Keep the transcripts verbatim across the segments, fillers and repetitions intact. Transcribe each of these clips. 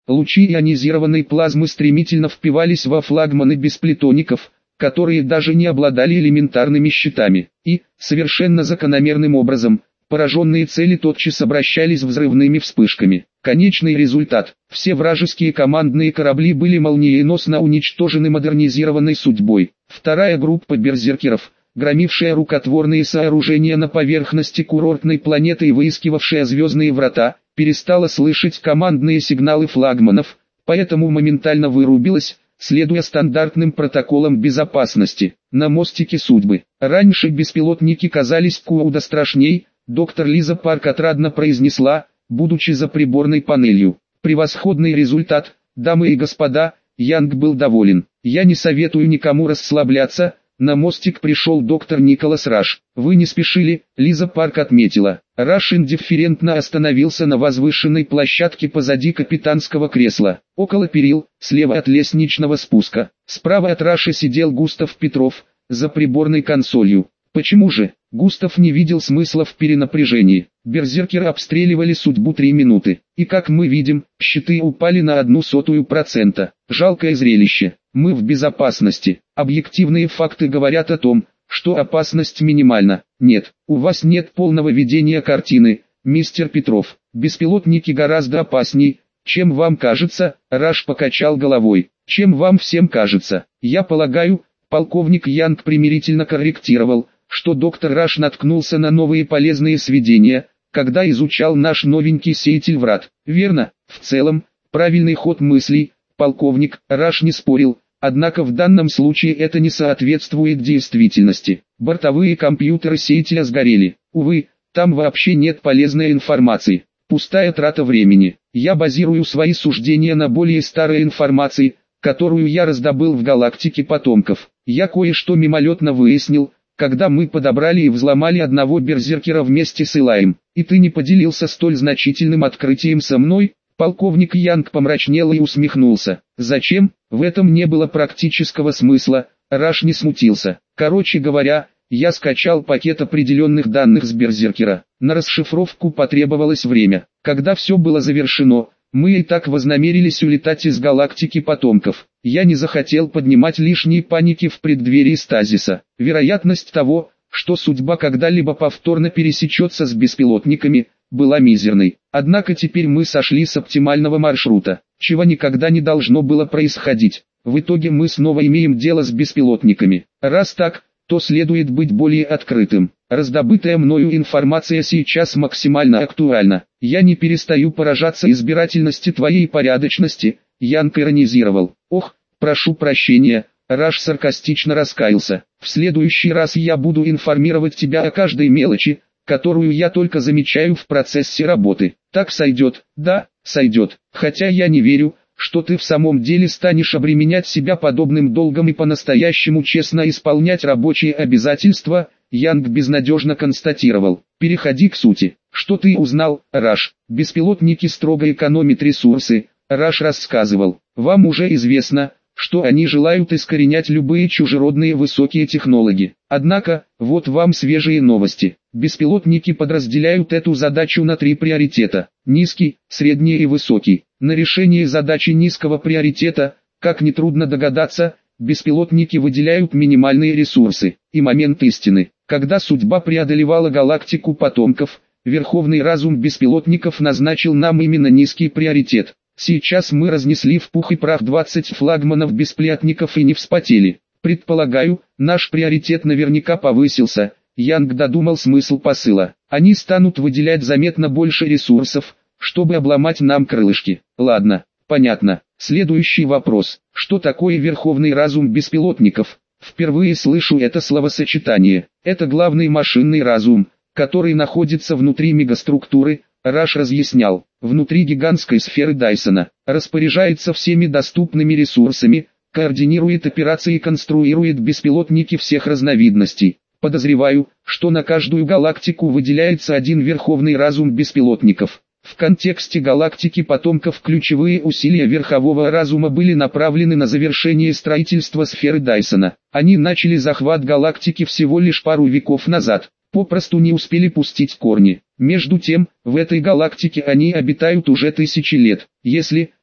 Лучи ионизированной плазмы стремительно впивались во флагманы бесплетоников, которые даже не обладали элементарными щитами, и, совершенно закономерным образом, пораженные цели тотчас обращались взрывными вспышками. Конечный результат – все вражеские командные корабли были молниеносно уничтожены модернизированной судьбой. Вторая группа берзеркеров, громившая рукотворные сооружения на поверхности курортной планеты и выискивавшая звездные врата, перестала слышать командные сигналы флагманов, поэтому моментально вырубилась, следуя стандартным протоколам безопасности. На мостике судьбы. Раньше беспилотники казались куда страшней, доктор Лиза Парк отрадно произнесла, будучи за приборной панелью. Превосходный результат, дамы и господа, Янг был доволен. Я не советую никому расслабляться. На мостик пришел доктор Николас Раш. Вы не спешили, Лиза Парк отметила. Раш индифферентно остановился на возвышенной площадке позади капитанского кресла. Около перил, слева от лестничного спуска. Справа от Раша сидел Густав Петров, за приборной консолью. Почему же? Густав не видел смысла в перенапряжении. Берзеркеры обстреливали судьбу три минуты. И как мы видим, щиты упали на одну сотую процента. Жалкое зрелище. Мы в безопасности. Объективные факты говорят о том, что опасность минимальна. Нет, у вас нет полного видения картины, мистер Петров. Беспилотники гораздо опасней, чем вам кажется. Раш покачал головой. Чем вам всем кажется? Я полагаю, полковник Янг примирительно корректировал, что доктор Раш наткнулся на новые полезные сведения, когда изучал наш новенький сеятель врат. Верно, в целом, правильный ход мыслей, полковник. Раш не спорил, однако в данном случае это не соответствует действительности. Бортовые компьютеры сеятеля сгорели. Увы, там вообще нет полезной информации. Пустая трата времени. Я базирую свои суждения на более старой информации, которую я раздобыл в галактике потомков. Я кое-что мимолетно выяснил, когда мы подобрали и взломали одного берзеркера вместе с Илаем. И ты не поделился столь значительным открытием со мной? Полковник Янг помрачнел и усмехнулся. Зачем? В этом не было практического смысла. Раш не смутился. Короче говоря, я скачал пакет определенных данных с берзеркера. На расшифровку потребовалось время. Когда все было завершено, мы и так вознамерились улетать из галактики потомков. Я не захотел поднимать лишние паники в преддверии стазиса. Вероятность того, что судьба когда-либо повторно пересечется с беспилотниками, была мизерной. Однако теперь мы сошли с оптимального маршрута, чего никогда не должно было происходить. В итоге мы снова имеем дело с беспилотниками. Раз так, то следует быть более открытым. Раздобытая мною информация сейчас максимально актуальна. Я не перестаю поражаться избирательности твоей порядочности, Янг иронизировал. Ох, прошу прощения, Раш саркастично раскаялся. В следующий раз я буду информировать тебя о каждой мелочи, которую я только замечаю в процессе работы. Так сойдет? Да, сойдет. Хотя я не верю, что ты в самом деле станешь обременять себя подобным долгом и по-настоящему честно исполнять рабочие обязательства, Янг безнадежно констатировал. Переходи к сути. Что ты узнал, Раш? Беспилотники строго экономят ресурсы, Раш рассказывал. Вам уже известно, что они желают искоренять любые чужеродные высокие технологии. Однако, вот вам свежие новости. Беспилотники подразделяют эту задачу на три приоритета: низкий, средний и высокий. На решение задачи низкого приоритета, как нетрудно догадаться, беспилотники выделяют минимальные ресурсы. И момент истины. Когда судьба преодолевала галактику потомков, верховный разум беспилотников назначил нам именно низкий приоритет. Сейчас мы разнесли в пух и прах двадцать флагманов бесплатников и не вспотели. Предполагаю, наш приоритет наверняка повысился. Янг додумал смысл посыла. Они станут выделять заметно больше ресурсов, чтобы обломать нам крылышки. Ладно, понятно. Следующий вопрос. Что такое верховный разум беспилотников? Впервые слышу это словосочетание. Это главный машинный разум, который находится внутри мегаструктуры, Раш разъяснял. Внутри гигантской сферы Дайсона. Распоряжается всеми доступными ресурсами, координирует операции и конструирует беспилотники всех разновидностей. Подозреваю, что на каждую галактику выделяется один верховный разум беспилотников. В контексте галактики потомков ключевые усилия верхового разума были направлены на завершение строительства сферы Дайсона. Они начали захват галактики всего лишь пару веков назад, попросту не успели пустить корни. Между тем, в этой галактике они обитают уже тысячи лет. Если,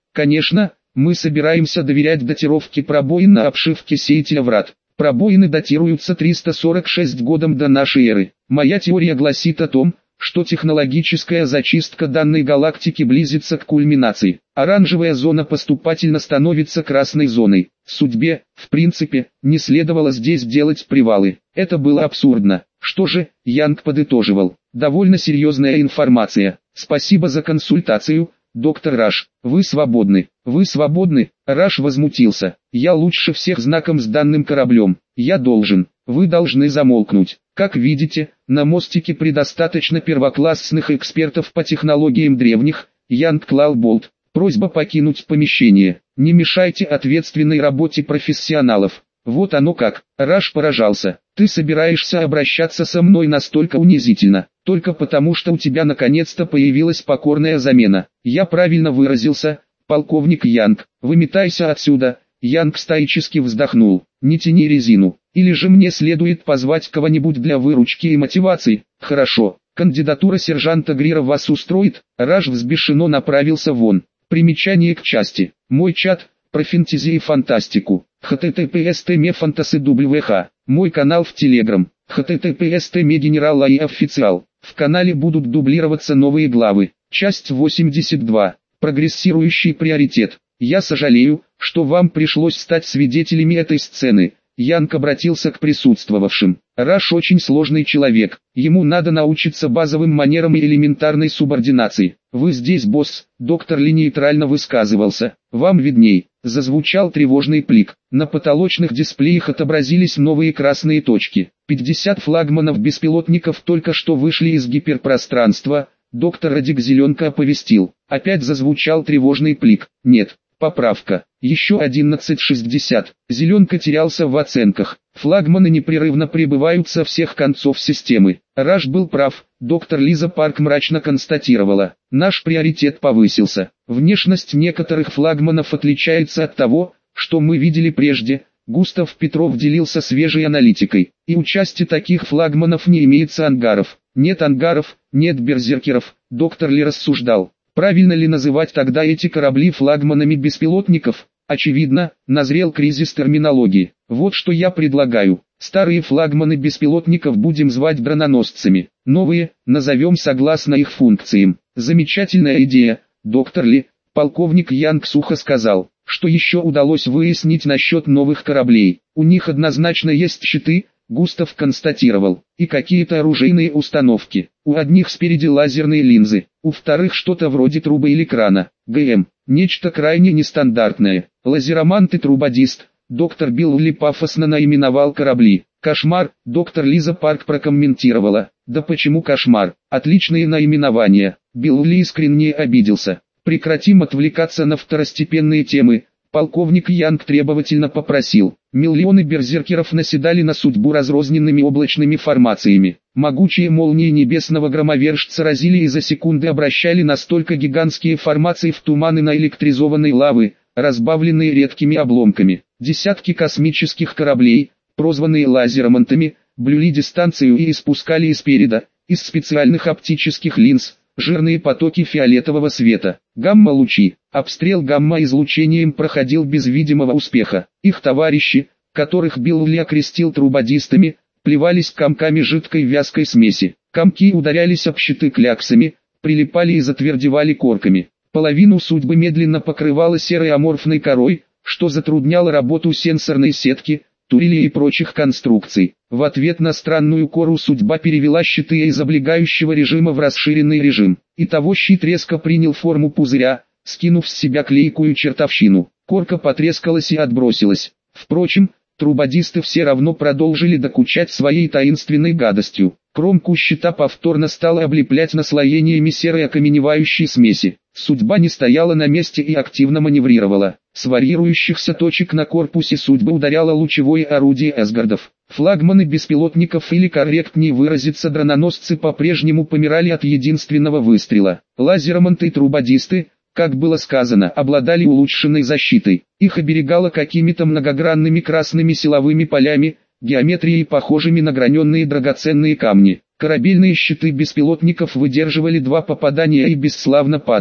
Конечно, мы собираемся доверять датировке пробоин на обшивке сеятеля врат. Пробоины датируются триста сорок шестым годом до нашей эры. Моя теория гласит о том, что технологическая зачистка данной галактики близится к кульминации. Оранжевая зона поступательно становится красной зоной. Судьбе, в принципе, не следовало здесь делать привалы. Это было абсурдно. Что же, Янг подытоживал. Довольно серьезная информация. Спасибо за консультацию, доктор Раш. Вы свободны. Вы свободны? Раш возмутился. Я лучше всех знаком с данным кораблем. Я должен. Вы должны замолкнуть. Как видите, на мостике предостаточно первоклассных экспертов по технологиям древних. Янг клал болт. Просьба покинуть помещение. Не мешайте ответственной работе профессионалов. Вот оно как. Раш поражался. Ты собираешься обращаться со мной настолько унизительно, только потому что у тебя наконец-то появилась покорная замена. Я правильно выразился, полковник Янг. Выметайся отсюда. Янг стоически вздохнул. Не тяни резину. Или же мне следует позвать кого-нибудь для выручки и мотивации. Хорошо. Кандидатура сержанта Грира вас устроит? Раш взбешено направился вон. Примечание к части. Мой чат, про фэнтези и фантастику. эйч ти ти пи эс точка фантаси дабл ю эйч. Мой канал в Телеграм. эйч ти ти пи эс точка генерал и официал. В канале будут дублироваться новые главы. Часть восемьдесят два. Прогрессирующий приоритет. Я сожалею, что вам пришлось стать свидетелями этой сцены. Янг обратился к присутствовавшим. Раш очень сложный человек. Ему надо научиться базовым манерам и элементарной субординации. Вы здесь босс, доктор Ли нейтрально высказывался. Вам видней. Зазвучал тревожный плик. На потолочных дисплеях отобразились новые красные точки. пятьдесят флагманов-беспилотников только что вышли из гиперпространства. Доктор Радик Зеленка оповестил. Опять зазвучал тревожный плик. Нет. Поправка. Еще одиннадцать шестьдесят. Зеленка терялся в оценках. Флагманы непрерывно прибывают со всех концов системы. Раш был прав. Доктор Лиза Парк мрачно констатировала. Наш приоритет повысился. Внешность некоторых флагманов отличается от того, что мы видели прежде. Густав Петров делился свежей аналитикой. И у части таких флагманов не имеется ангаров. Нет ангаров, нет берзеркеров. Доктор Ли рассуждал. Правильно ли называть тогда эти корабли флагманами беспилотников? Очевидно, назрел кризис терминологии. Вот что я предлагаю. Старые флагманы беспилотников будем звать броненосцами. Новые, назовем согласно их функциям. Замечательная идея, доктор Ли. Полковник Янг сухо сказал. Что еще удалось выяснить насчет новых кораблей? У них однозначно есть щиты, Густав констатировал, и какие-то оружейные установки. У одних спереди лазерные линзы, у вторых что-то вроде трубы или крана. ГМ, нечто крайне нестандартное. Лазеромант и трубодист. Доктор Билл Ли пафосно наименовал корабли. Кошмар, доктор Лиза Парк прокомментировала. Да почему кошмар? Отличные наименования. Билл Ли искренне обиделся. Прекратим отвлекаться на второстепенные темы. Полковник Янг требовательно попросил. Миллионы берзеркеров наседали на судьбу разрозненными облачными формациями. Могучие молнии небесного громовержца разили и за секунды обращали настолько гигантские формации в туманы наэлектризованной лавы, разбавленные редкими обломками. Десятки космических кораблей, прозванные лазеромантами, блюли дистанцию и испускали из переда, из специальных оптических линз, жирные потоки фиолетового света. Гамма-лучи. Обстрел гамма-излучением проходил без видимого успеха. Их товарищи, которых Билл Ли окрестил трубодистами, плевались комками жидкой вязкой смеси. Комки ударялись об щиты кляксами, прилипали и затвердевали корками. Половину судьбы медленно покрывала серой аморфной корой, что затрудняло работу сенсорной сетки, турелей и прочих конструкций. В ответ на странную кору судьба перевела щиты из облегающего режима в расширенный режим. Итого щит резко принял форму пузыря, скинув с себя клейкую чертовщину. Корка потрескалась и отбросилась. Впрочем, трубодисты все равно продолжили докучать своей таинственной гадостью. Кромку щита повторно стало облеплять наслоениями серой окаменевающей смеси. Судьба не стояла на месте и активно маневрировала. С варьирующихся точек на корпусе судьбы ударяло лучевое орудие Эсгардов. Флагманы беспилотников, или корректнее выразиться дрононосцы, по-прежнему помирали от единственного выстрела. Лазероманты и трубодисты, как было сказано, обладали улучшенной защитой. Их оберегало какими-то многогранными красными силовыми полями, геометрией похожими на граненные драгоценные камни. Корабельные щиты беспилотников выдерживали два попадания и бесславно падали.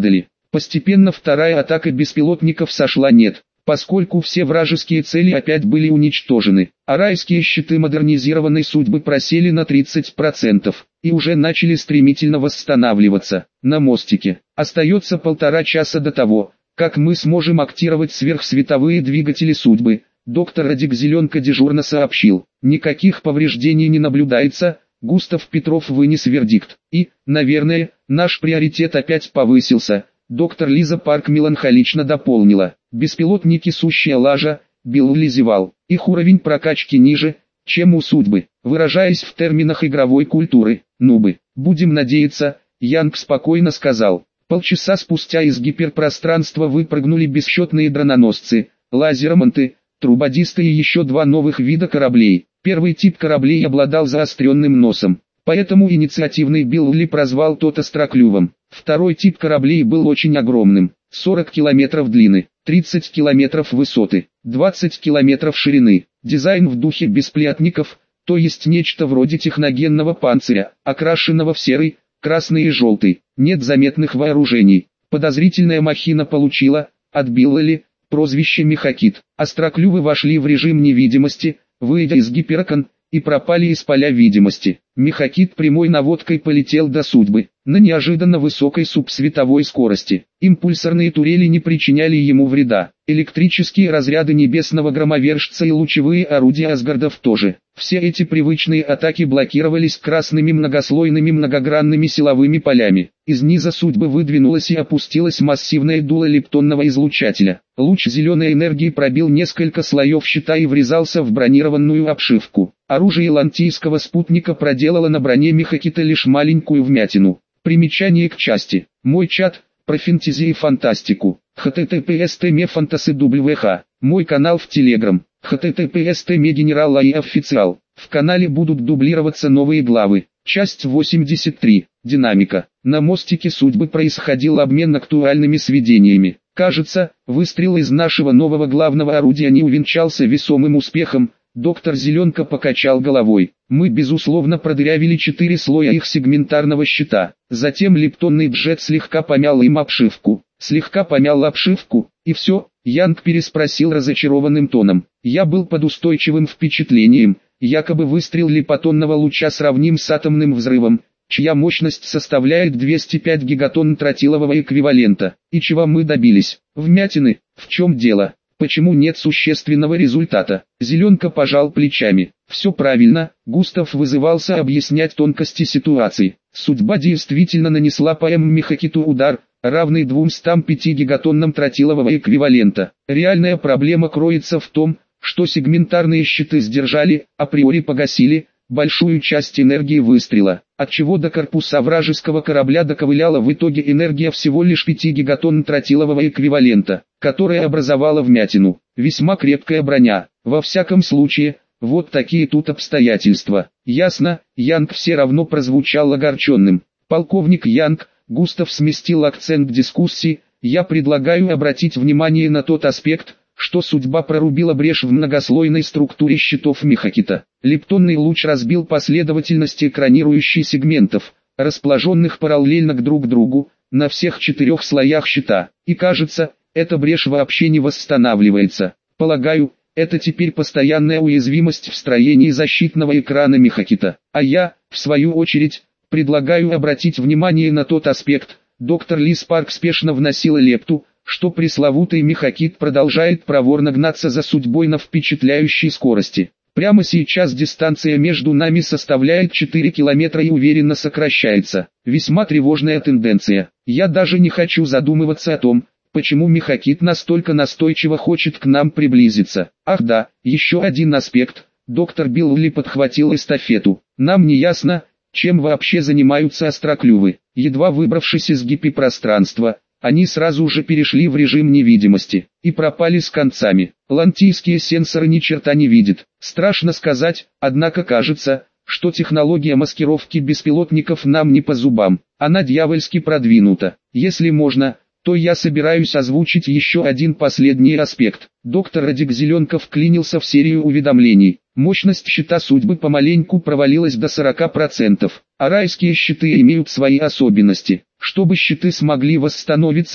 Постепенно вторая атака беспилотников сошла нет, поскольку все вражеские цели опять были уничтожены, а райские щиты модернизированной судьбы просели на тридцать процентов, и уже начали стремительно восстанавливаться. На мостике остается полтора часа до того, как мы сможем активировать сверхсветовые двигатели судьбы. Доктор Радик Зеленко дежурно сообщил: никаких повреждений не наблюдается. Густав Петров вынес вердикт. И, наверное, наш приоритет опять повысился. Доктор Лиза Парк меланхолично дополнила: беспилотники сущая лажа. Билл зевал. Их уровень прокачки ниже, чем у судьбы. Выражаясь в терминах игровой культуры, нубы. Будем надеяться, Янг спокойно сказал. Полчаса спустя из гиперпространства выпрыгнули бесчетные дрононосцы, лазеромонты, трубодисты и еще два новых вида кораблей. Первый тип кораблей обладал заостренным носом, поэтому инициативный Билл Ли прозвал тот остроклювом. Второй тип кораблей был очень огромным, сорок километров длины, тридцать километров высоты, двадцать километров ширины. Дизайн в духе бесплотников, то есть нечто вроде техногенного панциря, окрашенного в серый, красный и желтый. Нет заметных вооружений. Подозрительная махина получила, от Билла Ли, прозвище Мехакит. Остроклювы вошли в режим невидимости, выйдя из гиперокон, и пропали из поля видимости. Мехакит прямой наводкой полетел до судьбы, на неожиданно высокой субсветовой скорости. Импульсорные турели не причиняли ему вреда. Электрические разряды небесного громовержца и лучевые орудия Асгардов тоже. Все эти привычные атаки блокировались красными многослойными многогранными силовыми полями. Из низа судьбы выдвинулась и опустилась массивное дуло лептонного излучателя. Луч зеленой энергии пробил несколько слоев щита и врезался в бронированную обшивку. Оружие лантийского спутника проделало на броне Мехакита лишь маленькую вмятину. Примечание к части. Мой чат, про фэнтези и фантастику. эйч ти ти пи эс точка фантаси дабл ю эйч. Мой канал в Телеграм. эйч ти ти пи эс точка генерал и официал. В канале будут дублироваться новые главы. Часть восемьдесят три. Динамика. На мостике судьбы происходил обмен актуальными сведениями. Кажется, выстрел из нашего нового главного орудия не увенчался весомым успехом. Доктор Зеленко покачал головой. Мы безусловно продырявили четыре слоя их сегментарного щита. Затем лептонный джет слегка помял им обшивку. Слегка помял обшивку, и все. Янг переспросил разочарованным тоном. Я был под устойчивым впечатлением. Якобы выстрел липотонного луча сравним с атомным взрывом, чья мощность составляет двести пять гигатонн тротилового эквивалента. И чего мы добились? Вмятины. В чем дело? Почему нет существенного результата? Зеленко пожал плечами. Все правильно, Густав вызывался объяснять тонкости ситуации. Судьба действительно нанесла по Мехакиту удар, равный двумстам пяти гигатоннам тротилового эквивалента. Реальная проблема кроется в том, что сегментарные щиты сдержали, априори погасили, большую часть энергии выстрела, отчего до корпуса вражеского корабля доковыляла в итоге энергия всего лишь пяти гигатонн тротилового эквивалента, которая образовала вмятину. Весьма крепкая броня. Во всяком случае, вот такие тут обстоятельства. Ясно, Янг все равно прозвучал огорченным. Полковник Янг, Густав сместил акцент дискуссии, я предлагаю обратить внимание на тот аспект, что судьба прорубила брешь в многослойной структуре щитов Мехакита. Лептонный луч разбил последовательность экранирующих сегментов, расположенных параллельно к друг другу, на всех четырех слоях щита. И кажется, эта брешь вообще не восстанавливается. Полагаю, это теперь постоянная уязвимость в строении защитного экрана Мехакита. А я, в свою очередь, предлагаю обратить внимание на тот аспект. Доктор Ли Спарк спешно вносила лепту, что пресловутый Мехакит продолжает проворно гнаться за судьбой на впечатляющей скорости. Прямо сейчас дистанция между нами составляет четыре километра и уверенно сокращается. Весьма тревожная тенденция. Я даже не хочу задумываться о том, почему Мехакит настолько настойчиво хочет к нам приблизиться. Ах да, еще один аспект. Доктор Билл Ли подхватил эстафету. Нам не ясно, чем вообще занимаются остроклювы. Едва выбравшись из гиперпространства, они сразу же перешли в режим невидимости и пропали с концами. Лантийские сенсоры ни черта не видят. Страшно сказать, однако кажется, что технология маскировки беспилотников нам не по зубам. Она дьявольски продвинута. Если можно, то я собираюсь озвучить еще один последний аспект. Доктор Радик Зеленко вклинился в серию уведомлений. Мощность щита судьбы помаленьку провалилась до сорока процентов, а райские щиты имеют свои особенности. Чтобы щиты смогли восстановиться,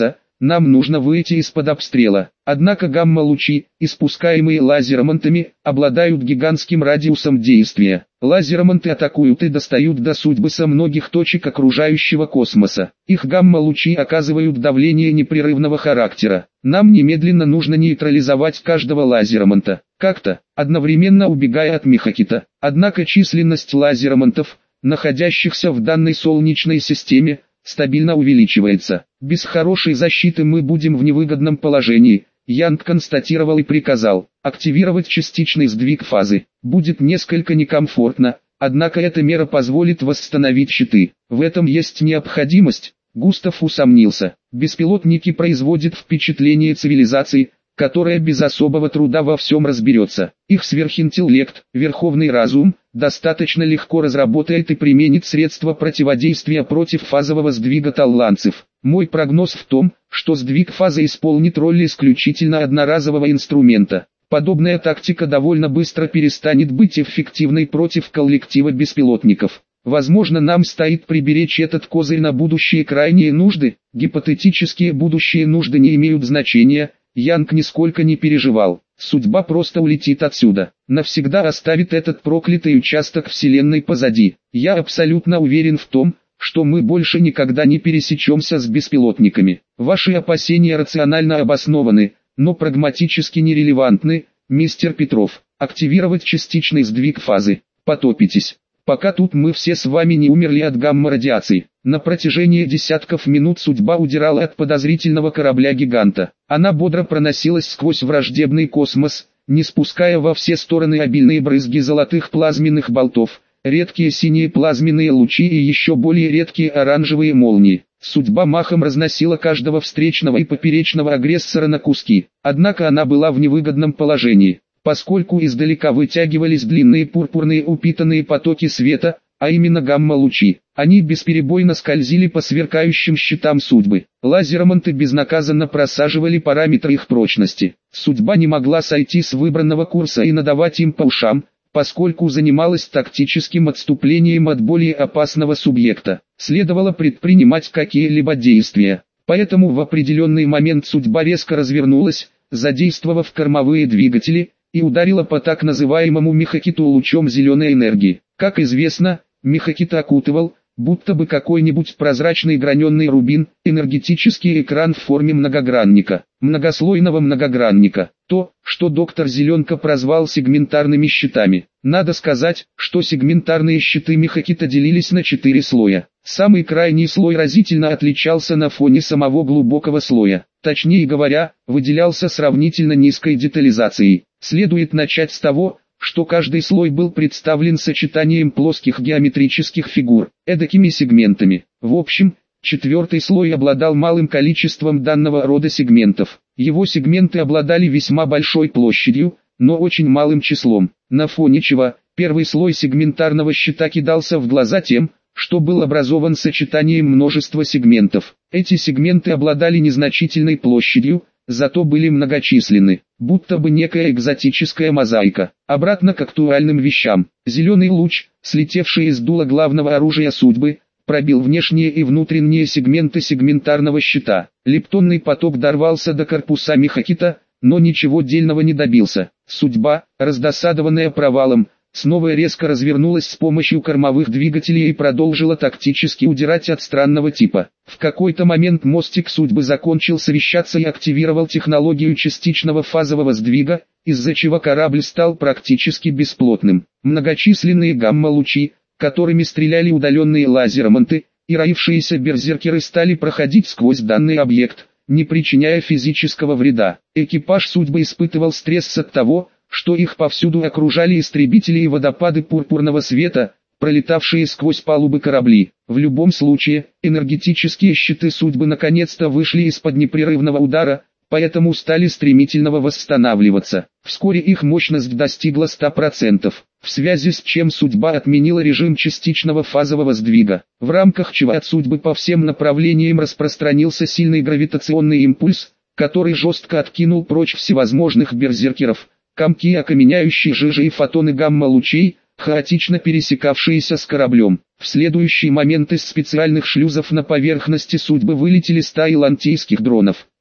нам нужно выйти из-под обстрела. Однако гамма-лучи, испускаемые лазеромантами, обладают гигантским радиусом действия. Лазероманты атакуют и достают до судьбы со многих точек окружающего космоса. Их гамма-лучи оказывают давление непрерывного характера. Нам немедленно нужно нейтрализовать каждого лазероманта, как-то, одновременно убегая от Михакита. Однако численность лазеромантов, находящихся в данной Солнечной системе, стабильно увеличивается. Без хорошей защиты мы будем в невыгодном положении. Янг констатировал и приказал активировать частичный сдвиг фазы. Будет несколько некомфортно, однако эта мера позволит восстановить щиты. В этом есть необходимость. Густав усомнился. Беспилотники производят впечатление цивилизации, которая без особого труда во всем разберется. Их сверхинтеллект, верховный разум, достаточно легко разработает и применит средства противодействия против фазового сдвига талланцев. Мой прогноз в том, что сдвиг фазы исполнит роль исключительно одноразового инструмента. Подобная тактика довольно быстро перестанет быть эффективной против коллектива беспилотников. Возможно, нам стоит приберечь этот козырь на будущие крайние нужды. Гипотетические будущие нужды не имеют значения. Янг нисколько не переживал. Судьба просто улетит отсюда. Навсегда оставит этот проклятый участок Вселенной позади. Я абсолютно уверен в том, что мы больше никогда не пересечемся с беспилотниками. Ваши опасения рационально обоснованы, но прагматически нерелевантны, мистер Петров. Активировать частичный сдвиг фазы. Потопитесь. Пока тут мы все с вами не умерли от гамма-радиации. На протяжении десятков минут судьба удирала от подозрительного корабля-гиганта. Она бодро проносилась сквозь враждебный космос, не спуская во все стороны обильные брызги золотых плазменных болтов, редкие синие плазменные лучи и еще более редкие оранжевые молнии. Судьба махом разносила каждого встречного и поперечного агрессора на куски. Однако она была в невыгодном положении, поскольку издалека вытягивались длинные пурпурные упитанные потоки света, а именно гамма-лучи. Они бесперебойно скользили по сверкающим щитам судьбы. Лазероманты безнаказанно просаживали параметры их прочности. Судьба не могла сойти с выбранного курса и надавать им по ушам, поскольку занималась тактическим отступлением от более опасного субъекта. Следовало предпринимать какие-либо действия. Поэтому в определенный момент судьба резко развернулась, задействовав кормовые двигатели, и ударила по так называемому Михакиту лучом зеленой энергии. Как известно, Михакит окутывал, будто бы какой-нибудь прозрачный граненый рубин, энергетический экран в форме многогранника, многослойного многогранника, то, что доктор Зеленка прозвал сегментарными щитами. Надо сказать, что сегментарные щиты Михакита делились на четыре слоя. Самый крайний слой разительно отличался на фоне самого глубокого слоя, точнее говоря, выделялся сравнительно низкой детализацией. Следует начать с того, что каждый слой был представлен сочетанием плоских геометрических фигур, эдакими сегментами. В общем, четвертый слой обладал малым количеством данного рода сегментов. Его сегменты обладали весьма большой площадью, но очень малым числом, на фоне чего первый слой сегментарного щита кидался в глаза тем, что был образован сочетанием множества сегментов. Эти сегменты обладали незначительной площадью, зато были многочисленны, будто бы некая экзотическая мозаика. Обратно к актуальным вещам. Зеленый луч, слетевший из дула главного оружия судьбы, пробил внешние и внутренние сегменты сегментарного щита. Лептонный поток дорвался до корпуса Михакита, но ничего дельного не добился. Судьба, раздосадованная провалом, снова резко развернулась с помощью кормовых двигателей и продолжила тактически удирать от странного типа. В какой-то момент мостик судьбы закончил совещаться и активировал технологию частичного фазового сдвига, из-за чего корабль стал практически бесплотным. Многочисленные гамма-лучи, которыми стреляли удаленные лазероманты, и роившиеся берзеркеры стали проходить сквозь данный объект, не причиняя физического вреда. Экипаж судьбы испытывал стресс от того, что их повсюду окружали истребители и водопады пурпурного света, пролетавшие сквозь палубы корабли. В любом случае, энергетические щиты судьбы наконец-то вышли из-под непрерывного удара, поэтому стали стремительно восстанавливаться. Вскоре их мощность достигла ста процентов, в связи с чем судьба отменила режим частичного фазового сдвига, в рамках чего от судьбы по всем направлениям распространился сильный гравитационный импульс, который жестко откинул прочь всевозможных берзеркеров, комки окаменяющей жижи и фотоны гамма-лучей, хаотично пересекавшиеся с кораблем. В следующий момент из специальных шлюзов на поверхности судьбы вылетели стаи лантийских дронов.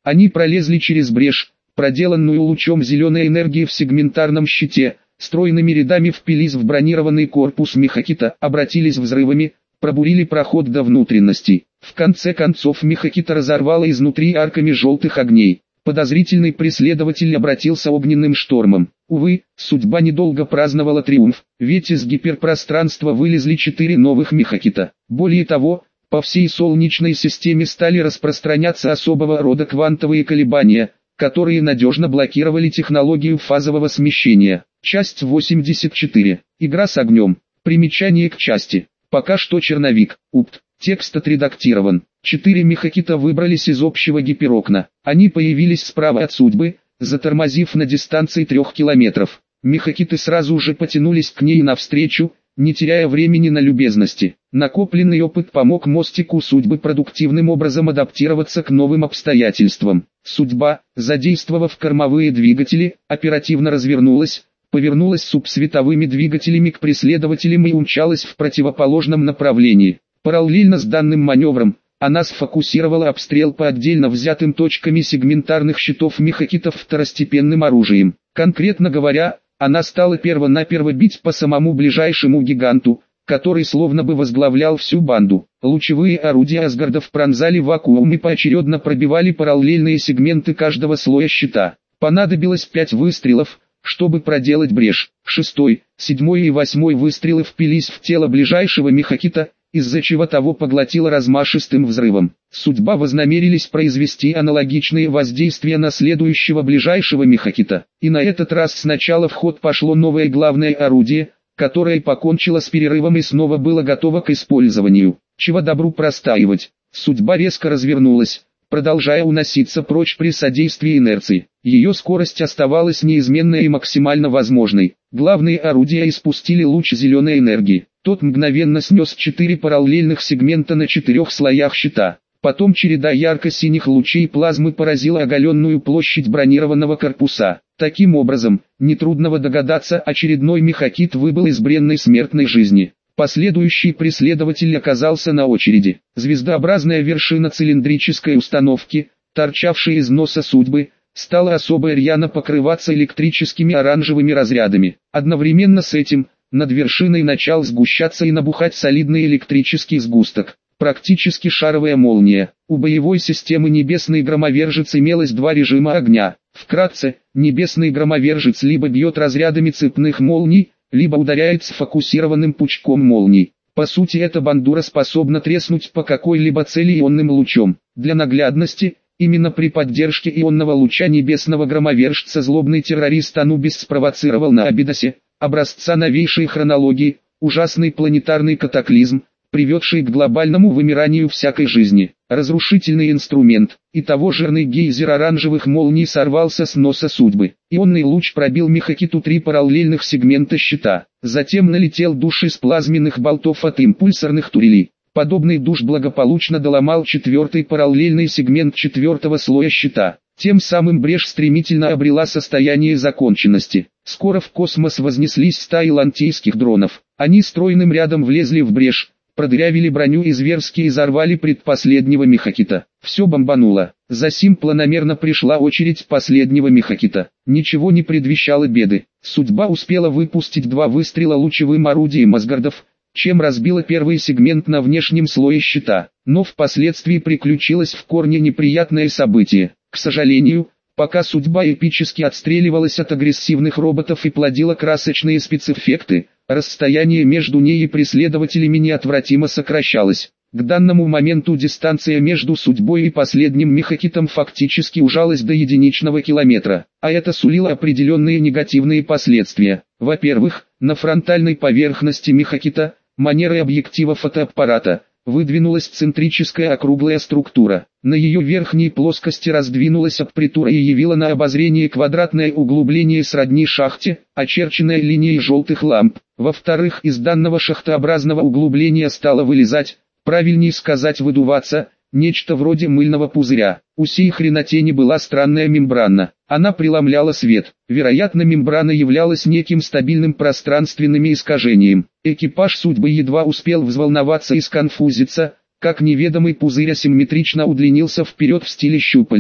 Они пролезли через брешь, проделанную лучом зеленой энергии в сегментарном щите, стройными рядами впились в бронированный корпус Михакита, обратились взрывами, пробурили проход до внутренностей. В конце концов Михакита разорвало изнутри арками желтых огней. Подозрительный преследователь обратился огненным штормом. Увы, судьба недолго праздновала триумф, ведь из гиперпространства вылезли четыре новых Михакита. Более того, по всей Солнечной системе стали распространяться особого рода квантовые колебания, которые надежно блокировали технологию фазового смещения. Часть восемьдесят четыре. Игра с огнем. Примечание к части. Пока что черновик. УПТ. Текст отредактирован. Четыре Михакита выбрались из общего гиперокна. Они появились справа от судьбы, затормозив на дистанции трех километров. Михакиты сразу же потянулись к ней навстречу, не теряя времени на любезности. Накопленный опыт помог мостику судьбы продуктивным образом адаптироваться к новым обстоятельствам. Судьба, задействовав кормовые двигатели, оперативно развернулась, повернулась субсветовыми двигателями к преследователям и умчалась в противоположном направлении. Параллельно с данным маневром, она сфокусировала обстрел по отдельно взятым точкам сегментарных щитов Михакитов второстепенным оружием. Конкретно говоря, она стала перво-наперво бить по самому ближайшему гиганту, который словно бы возглавлял всю банду. Лучевые орудия Асгардов пронзали вакуум и поочередно пробивали параллельные сегменты каждого слоя щита. Понадобилось пять выстрелов, чтобы проделать брешь. Шестой, седьмой и восьмой выстрелы впились в тело ближайшего Михакита, из-за чего того поглотило размашистым взрывом. Судьба вознамерились произвести аналогичные воздействия на следующего ближайшего Михакита. И на этот раз сначала в ход пошло новое главное орудие, которое покончило с перерывом и снова было готово к использованию. Чего добру простаивать. Судьба резко развернулась, продолжая уноситься прочь при содействии инерции. Ее скорость оставалась неизменной и максимально возможной. Главные орудия испустили луч зеленой энергии. Тот мгновенно снес четыре параллельных сегмента на четырех слоях щита. Потом череда ярко-синих лучей плазмы поразила оголенную площадь бронированного корпуса. Таким образом, нетрудно догадаться, очередной Михакит выбыл из бренной смертной жизни. Последующий преследователь оказался на очереди. Звездообразная вершина цилиндрической установки, торчавшая из носа судьбы, стала особо рьяно покрываться электрическими оранжевыми разрядами. Одновременно с этим, над вершиной начал сгущаться и набухать солидный электрический сгусток, практически шаровая молния. У боевой системы Небесный Громовержец имелось два режима огня. Вкратце, Небесный Громовержец либо бьет разрядами цепных молний, либо ударяет сфокусированным пучком молний. По сути, эта бандура способна треснуть по какой-либо цели ионным лучом. Для наглядности, именно при поддержке ионного луча Небесного Громовержца злобный террорист Анубис спровоцировал на Абидосе, образца новейшей хронологии, ужасный планетарный катаклизм, приведший к глобальному вымиранию всякой жизни. Разрушительный инструмент, и того жирный гейзер оранжевых молний сорвался с носа судьбы. Ионный луч пробил Михакиту три параллельных сегмента щита. Затем налетел душ из плазменных болтов от импульсорных турелей. Подобный душ благополучно доломал четвертый параллельный сегмент четвертого слоя щита. Тем самым брешь стремительно обрела состояние законченности. Скоро в космос вознеслись стаи лантийских дронов. Они стройным рядом влезли в брешь, продырявили броню и зверски изорвали предпоследнего Михакита. Все бомбануло. Засим планомерно пришла очередь последнего Михакита. Ничего не предвещало беды. Судьба успела выпустить два выстрела лучевым орудием Асгардов, чем разбила первый сегмент на внешнем слое щита. Но впоследствии приключилось в корне неприятное событие. К сожалению, пока судьба эпически отстреливалась от агрессивных роботов и плодила красочные спецэффекты, расстояние между ней и преследователями неотвратимо сокращалось. К данному моменту дистанция между судьбой и последним Михакитом фактически ужалась до единичного километра, а это сулило определенные негативные последствия. Во-первых, на фронтальной поверхности Михакита, манерой объектива фотоаппарата, выдвинулась центрическая округлая структура. На ее верхней плоскости раздвинулась аппаритура и явила на обозрение квадратное углубление сродни шахте, очерченное линией желтых ламп. Во-вторых, из данного шахтообразного углубления стало вылезать, правильнее сказать выдуваться, нечто вроде мыльного пузыря. У сей хренотени была странная мембрана. Она преломляла свет. Вероятно, мембрана являлась неким стабильным пространственным искажением. Экипаж судьбы едва успел взволноваться и сконфузиться, как неведомый пузырь асимметрично удлинился вперед в стиле щупальца.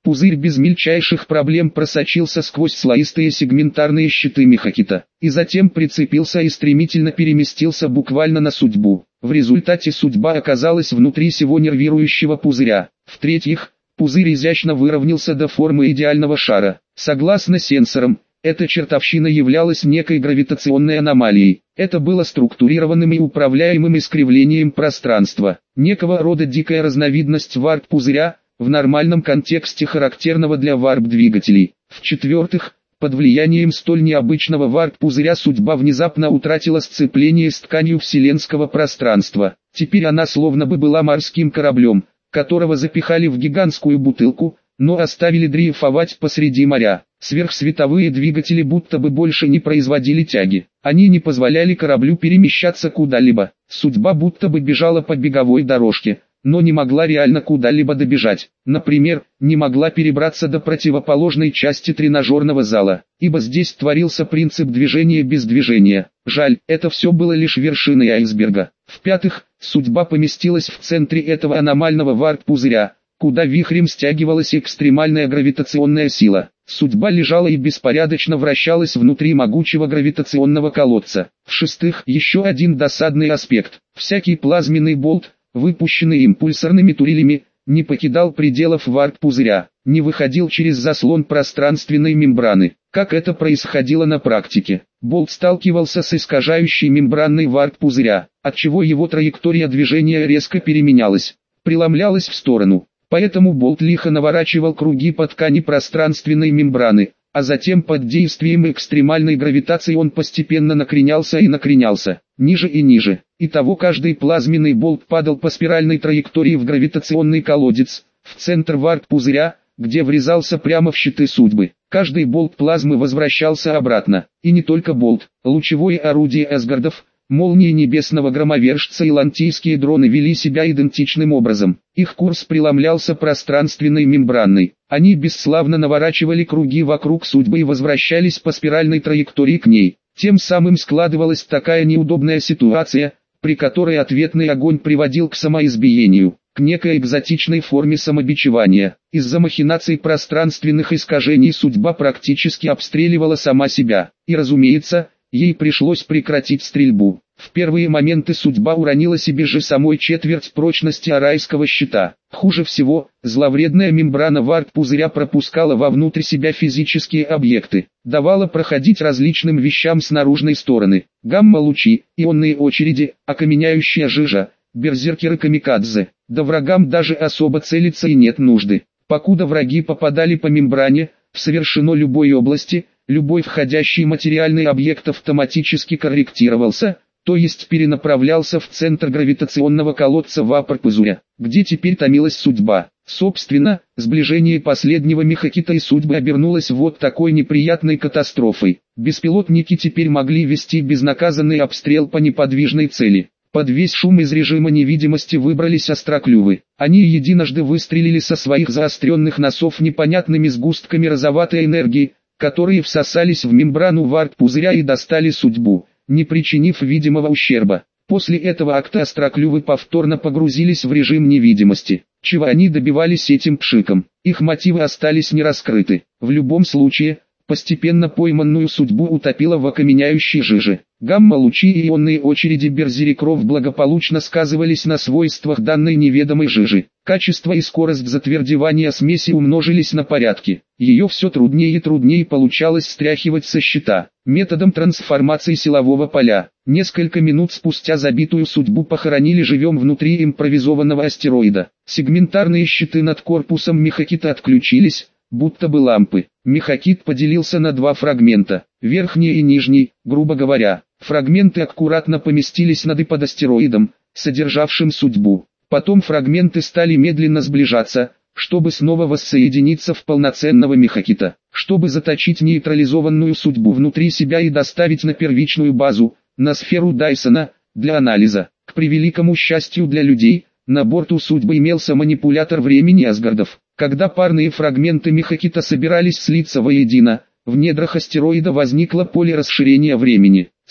Пузырь без мельчайших проблем просочился сквозь слоистые сегментарные щиты Михакита, и затем прицепился и стремительно переместился буквально на судьбу. В результате судьба оказалась внутри сего нервирующего пузыря. В-третьих, пузырь изящно выровнялся до формы идеального шара. Согласно сенсорам, эта чертовщина являлась некой гравитационной аномалией. Это было структурированным и управляемым искривлением пространства. Некого рода дикая разновидность варп-пузыря, в нормальном контексте характерного для варп-двигателей. В-четвертых, под влиянием столь необычного варп-пузыря судьба внезапно утратила сцепление с тканью вселенского пространства. Теперь она словно бы была морским кораблем, которого запихали в гигантскую бутылку, но оставили дрейфовать посреди моря. Сверхсветовые двигатели будто бы больше не производили тяги. Они не позволяли кораблю перемещаться куда-либо. Судьба будто бы бежала по беговой дорожке, но не могла реально куда-либо добежать. Например, не могла перебраться до противоположной части тренажерного зала, ибо здесь творился принцип движения без движения. Жаль, это все было лишь вершиной айсберга. В-пятых, судьба поместилась в центре этого аномального варп-пузыря, куда вихрем стягивалась экстремальная гравитационная сила. Судьба лежала и беспорядочно вращалась внутри могучего гравитационного колодца. В-шестых, еще один досадный аспект. Всякий плазменный болт, выпущенный импульсорными турелями, не покидал пределов варп-пузыря, не выходил через заслон пространственной мембраны. Как это происходило на практике? Болт сталкивался с искажающей мембраной варп-пузыря, отчего его траектория движения резко переменялась, преломлялась в сторону. Поэтому болт лихо наворачивал круги по ткани пространственной мембраны, а затем под действием экстремальной гравитации он постепенно накренялся и накренялся, ниже и ниже. Итого каждый плазменный болт падал по спиральной траектории в гравитационный колодец, в центр варп-пузыря, где врезался прямо в щиты судьбы. Каждый болт плазмы возвращался обратно, и не только болт, лучевое орудие Асгардов, молнии небесного громовержца и лантийские дроны вели себя идентичным образом. Их курс преломлялся пространственной мембраной. Они бесславно наворачивали круги вокруг судьбы и возвращались по спиральной траектории к ней. Тем самым складывалась такая неудобная ситуация, при которой ответный огонь приводил к самоизбиению, к некой экзотичной форме самобичевания. Из-за махинаций пространственных искажений судьба практически обстреливала сама себя. И разумеется, ей пришлось прекратить стрельбу. В первые моменты судьба уронила себе же самой четверть прочности арайского щита. Хуже всего, зловредная мембрана варп-пузыря пропускала вовнутрь себя физические объекты, давала проходить различным вещам с наружной стороны. Гамма-лучи, ионные очереди, окаменяющая жижа, берзеркеры-камикадзе. Да врагам даже особо целиться и нет нужды. Покуда враги попадали по мембране, в совершенно любой области, любой входящий материальный объект автоматически корректировался, то есть перенаправлялся в центр гравитационного колодца варп-пузыря, где теперь томилась судьба. Собственно, сближение последнего Михакита и судьбы обернулось вот такой неприятной катастрофой. Беспилотники теперь могли вести безнаказанный обстрел по неподвижной цели. Под весь шум из режима невидимости выбрались остроклювы. Они единожды выстрелили со своих заостренных носов непонятными сгустками розоватой энергии, которые всосались в мембрану варп-пузыря и достали судьбу, не причинив видимого ущерба. После этого акта остроклювы повторно погрузились в режим невидимости. Чего они добивались этим пшиком? Их мотивы остались не раскрыты. В любом случае, постепенно пойманную судьбу утопило в окаменяющей жиже. Гамма-лучи и ионные очереди берзерикров благополучно сказывались на свойствах данной неведомой жижи. Качество и скорость затвердевания смеси умножились на порядки. Ее все труднее и труднее получалось стряхивать со щита, методом трансформации силового поля. Несколько минут спустя забитую судьбу похоронили живем внутри импровизованного астероида. Сегментарные щиты над корпусом Михакита отключились, будто бы лампы. Михакит поделился на два фрагмента, верхний и нижний, грубо говоря. Фрагменты аккуратно поместились над и под астероидом, содержавшим судьбу. Потом фрагменты стали медленно сближаться, чтобы снова воссоединиться в полноценного Михакита, чтобы заточить нейтрализованную судьбу внутри себя и доставить на первичную базу, на сферу Дайсона, для анализа. К превеликому счастью для людей, на борту судьбы имелся манипулятор времени Асгардов. Когда парные фрагменты Михакита собирались слиться воедино, в недрах астероида возникло поле расширения времени.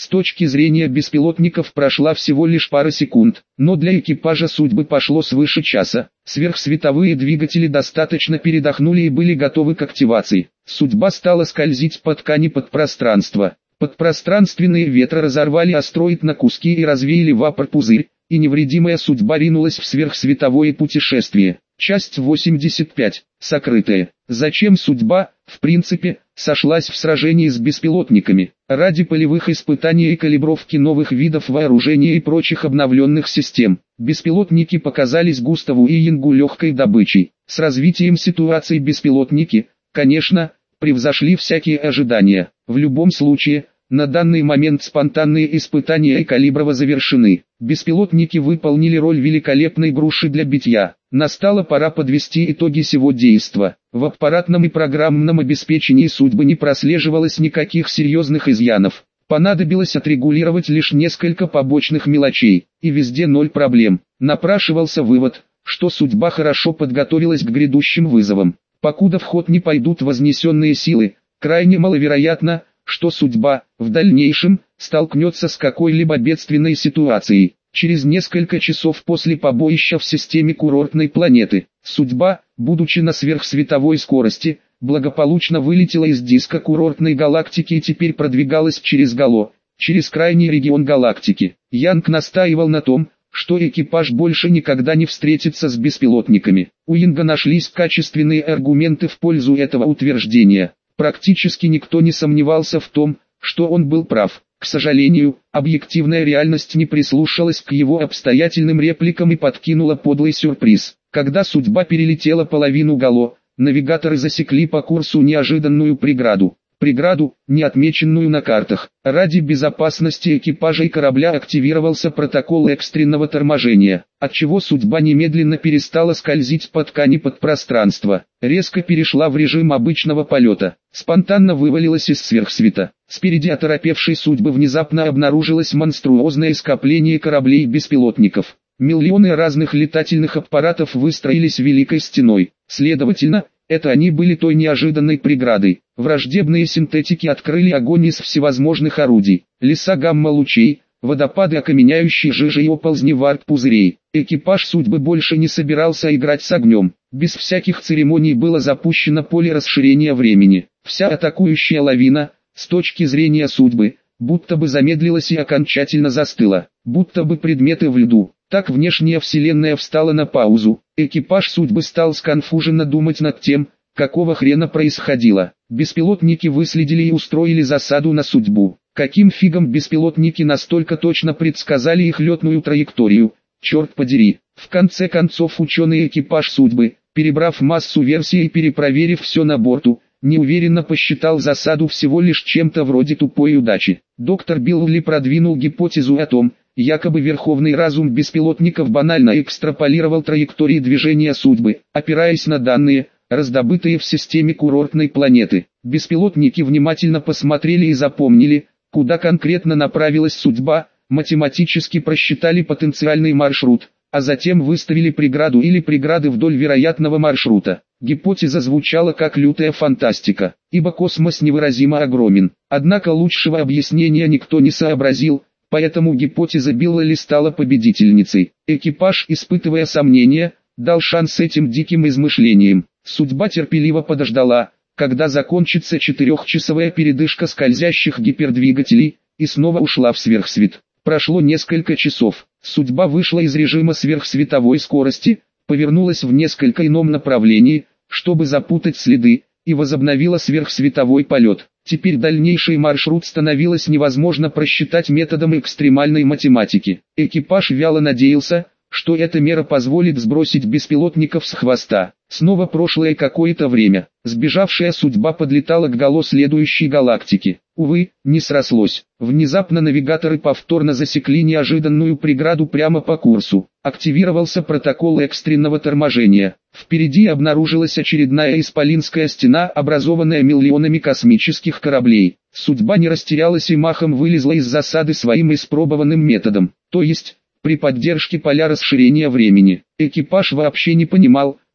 С точки зрения беспилотников прошла всего лишь пара секунд, но для экипажа судьбы пошло свыше часа. Сверхсветовые двигатели достаточно передохнули и были готовы к активации. Судьба стала скользить по ткани подпространства. Подпространственные ветры разорвали астероид на куски и развеяли вапор-пузырь, и невредимая судьба ринулась в сверхсветовое путешествие. Часть восемьдесят пять. Сокрытая. Зачем судьба, в принципе, сошлась в сражении с беспилотниками? Ради полевых испытаний и калибровки новых видов вооружения и прочих обновленных систем. Беспилотники показались Густаву и Янгу легкой добычей. С развитием ситуации беспилотники, конечно, превзошли всякие ожидания. В любом случае, на данный момент спонтанные испытания и Калиброва завершены. Беспилотники выполнили роль великолепной груши для битья. Настала пора подвести итоги сего действа. В аппаратном и программном обеспечении судьбы не прослеживалось никаких серьезных изъянов. Понадобилось отрегулировать лишь несколько побочных мелочей, и везде ноль проблем. Напрашивался вывод, что судьба хорошо подготовилась к грядущим вызовам. Покуда в ход не пойдут вознесенные силы, крайне маловероятно, что судьба, в дальнейшем, столкнется с какой-либо бедственной ситуацией. Через несколько часов после побоища в системе курортной планеты, судьба, будучи на сверхсветовой скорости, благополучно вылетела из диска курортной галактики и теперь продвигалась через Гало, через крайний регион галактики. Янг настаивал на том, что экипаж больше никогда не встретится с беспилотниками. У Янга нашлись качественные аргументы в пользу этого утверждения. Практически никто не сомневался в том, что он был прав. К сожалению, объективная реальность не прислушалась к его обстоятельным репликам и подкинула подлый сюрприз. Когда судьба перелетела половину Гало, навигаторы засекли по курсу неожиданную преграду. Преграду, не отмеченную на картах. Ради безопасности экипажа и корабля активировался протокол экстренного торможения, отчего судьба немедленно перестала скользить по ткани подпространства, резко перешла в режим обычного полета, спонтанно вывалилась из сверхсвета. Спереди оторопевшей судьбы внезапно обнаружилось монструозное скопление кораблей-беспилотников. Миллионы разных летательных аппаратов выстроились великой стеной, следовательно, это они были той неожиданной преградой. Враждебные синтетики открыли огонь из всевозможных орудий. Леса гамма-лучей, водопады окаменяющей жижи и оползни варп-пузырей. Экипаж судьбы больше не собирался играть с огнем. Без всяких церемоний было запущено поле расширения времени. Вся атакующая лавина, с точки зрения судьбы, будто бы замедлилась и окончательно застыла. Будто бы предметы в льду. Так внешняя вселенная встала на паузу. Экипаж судьбы стал сконфуженно думать над тем, какого хрена происходило. Беспилотники выследили и устроили засаду на судьбу. Каким фигом беспилотники настолько точно предсказали их летную траекторию? Черт подери. В конце концов ученый экипаж судьбы, перебрав массу версий и перепроверив все на борту, неуверенно посчитал засаду всего лишь чем-то вроде тупой удачи. Доктор Билли продвинул гипотезу о том, якобы верховный разум беспилотников банально экстраполировал траектории движения судьбы, опираясь на данные, раздобытые в системе курортной планеты. Беспилотники внимательно посмотрели и запомнили, куда конкретно направилась судьба, математически просчитали потенциальный маршрут, а затем выставили преграду или преграды вдоль вероятного маршрута. Гипотеза звучала как лютая фантастика, ибо космос невыразимо огромен. Однако лучшего объяснения никто не сообразил, поэтому гипотеза Билли стала победительницей. Экипаж, испытывая сомнения, дал шанс этим диким измышлениям. Судьба терпеливо подождала, когда закончится четырехчасовая передышка скользящих гипердвигателей, и снова ушла в сверхсвет. Прошло несколько часов. Судьба вышла из режима сверхсветовой скорости, повернулась в несколько ином направлении, чтобы запутать следы, и возобновила сверхсветовой полет. Теперь дальнейший маршрут становилось невозможно просчитать методом экстремальной математики. Экипаж вяло надеялся, что эта мера позволит сбросить беспилотников с хвоста. Снова прошлое какое-то время. Сбежавшая судьба подлетала к Гало следующей галактики. Увы, не срослось. Внезапно навигаторы повторно засекли неожиданную преграду прямо по курсу. Активировался протокол экстренного торможения. Впереди обнаружилась очередная исполинская стена, образованная миллионами космических кораблей. Судьба не растерялась и махом вылезла из засады своим испробованным методом, то есть, при поддержке поля расширения времени. Экипаж вообще не понимал,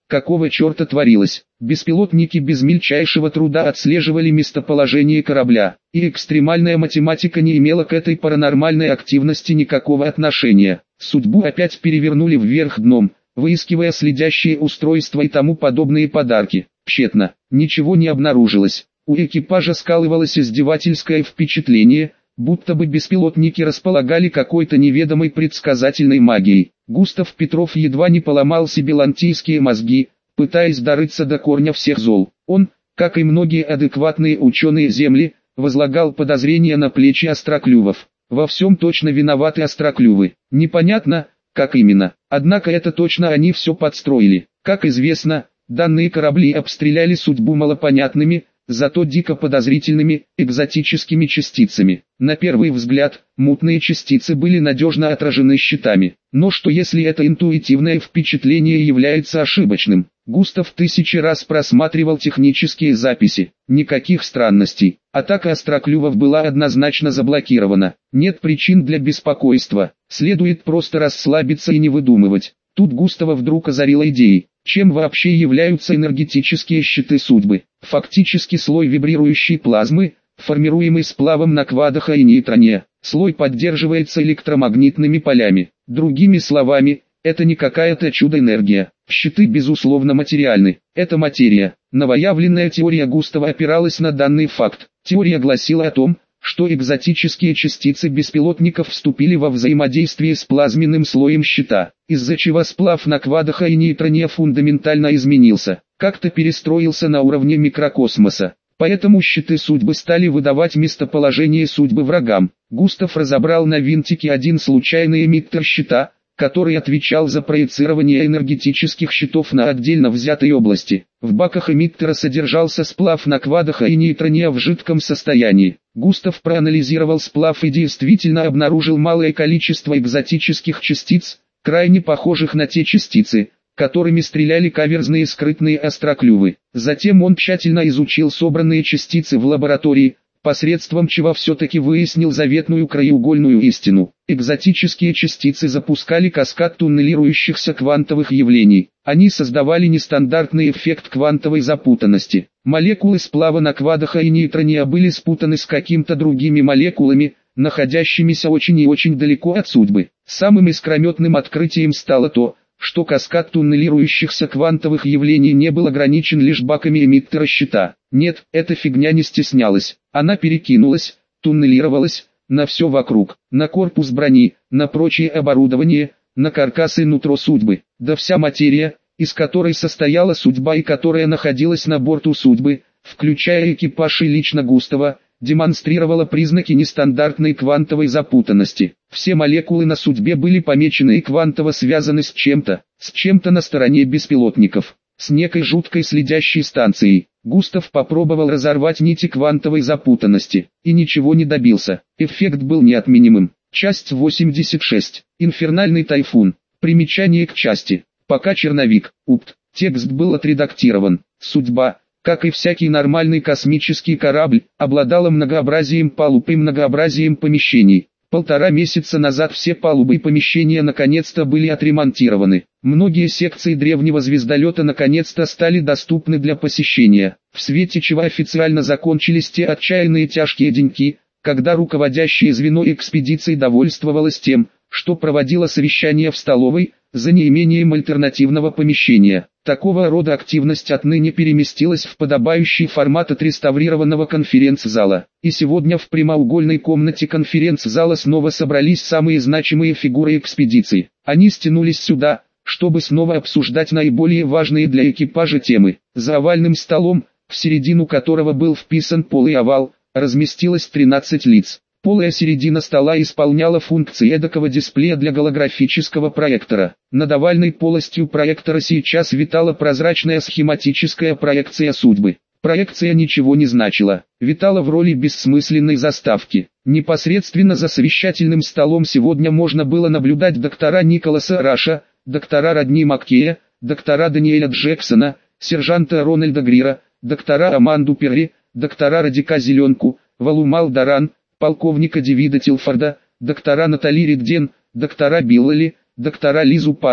какого черта творилось. Беспилотники без мельчайшего труда отслеживали местоположение корабля, и экстремальная математика не имела к этой паранормальной активности никакого отношения. Судьбу опять перевернули вверх дном, выискивая следящие устройства и тому подобные подарки. Тщетно, ничего не обнаружилось. У экипажа скалывалось издевательское впечатление, будто бы беспилотники располагали какой-то неведомой предсказательной магией. Густав Петров едва не поломал себе лантийские мозги, пытаясь дорыться до корня всех зол. Он, как и многие адекватные ученые Земли, возлагал подозрения на плечи остроклювов. Во всем точно виноваты остроклювы. Непонятно, как именно. Однако это точно они все подстроили. Как известно, данные корабли обстреляли судьбу малопонятными, зато дико подозрительными, экзотическими частицами. На первый взгляд, мутные частицы были надежно отражены щитами. Но что если это интуитивное впечатление является ошибочным? Густав тысячи раз просматривал технические записи. Никаких странностей. Атака остроклювов была однозначно заблокирована. Нет причин для беспокойства. Следует просто расслабиться и не выдумывать. Тут Густава вдруг озарила идеей. Чем вообще являются энергетические щиты судьбы? Фактически слой вибрирующей плазмы, формируемый сплавом на квадаха и нейтроне. Слой поддерживается электромагнитными полями. Другими словами, это не какая-то чудо-энергия. Щиты безусловно материальны. Это материя. Новоявленная теория Густава опиралась на данный факт. Теория гласила о том, что экзотические частицы беспилотников вступили во взаимодействие с плазменным слоем щита, из-за чего сплав на квадаха и нейтроне фундаментально изменился, как-то перестроился на уровне микрокосмоса. Поэтому щиты судьбы стали выдавать местоположение судьбы врагам. Густав разобрал на винтике один случайный эмиттер щита, который отвечал за проецирование энергетических щитов на отдельно взятой области. В баках эмиттера содержался сплав на квадаха и нейтроне в жидком состоянии. Густав проанализировал сплав и действительно обнаружил малое количество экзотических частиц, крайне похожих на те частицы, которыми стреляли каверзные скрытные остроклювы. Затем он тщательно изучил собранные частицы в лаборатории, посредством чего все-таки выяснил заветную краеугольную истину. Экзотические частицы запускали каскад туннелирующихся квантовых явлений. Они создавали нестандартный эффект квантовой запутанности. Молекулы сплава на квадаха и нейтроне были спутаны с какими-то другими молекулами, находящимися очень и очень далеко от судьбы. Самым искрометным открытием стало то, что каскад туннелирующихся квантовых явлений не был ограничен лишь баками эмиттера щита. Нет, эта фигня не стеснялась. Она перекинулась, туннелировалась, на все вокруг, на корпус брони, на прочее оборудование, на каркасы нутро судьбы. Да вся материя, из которой состояла судьба и которая находилась на борту судьбы, включая экипаж и лично Густава, демонстрировала признаки нестандартной квантовой запутанности. Все молекулы на судьбе были помечены и квантово связаны с чем-то, с чем-то на стороне беспилотников, с некой жуткой следящей станцией. Густав попробовал разорвать нити квантовой запутанности, и ничего не добился. Эффект был неотменимым. Часть восемьдесят шесть. Инфернальный тайфун. Примечание к части. Пока черновик. УПТ. Текст был отредактирован. Судьба, как и всякий нормальный космический корабль, обладала многообразием палуб и многообразием помещений. Полтора месяца назад все палубы и помещения наконец-то были отремонтированы. Многие секции древнего звездолета наконец-то стали доступны для посещения, в свете чего официально закончились те отчаянные тяжкие деньки, когда руководящее звено экспедиции довольствовалось тем, что проводило совещания в столовой, за неимением альтернативного помещения. Такого рода активность отныне переместилась в подобающий формат отреставрированного конференц-зала. И сегодня в прямоугольной комнате конференц-зала снова собрались самые значимые фигуры экспедиции. Они стянулись сюда, чтобы снова обсуждать наиболее важные для экипажа темы. За овальным столом, в середину которого был вписан полый овал, разместилось тринадцать лиц. Полая середина стола исполняла функции эдакого дисплея для голографического проектора. Над овальной полостью проектора сейчас витала прозрачная схематическая проекция судьбы. Проекция ничего не значила, витала в роли бессмысленной заставки. Непосредственно за совещательным столом сегодня можно было наблюдать доктора Николаса Раша, доктора Родни Маккея, доктора Даниэля Джексона, сержанта Рональда Грира, доктора Аманду Перри, доктора Радика Зеленку, Валумал Даран, полковника Дэвида Тилфорда, доктора Натали Ридден, доктора Биллали, доктора Лизу Парк,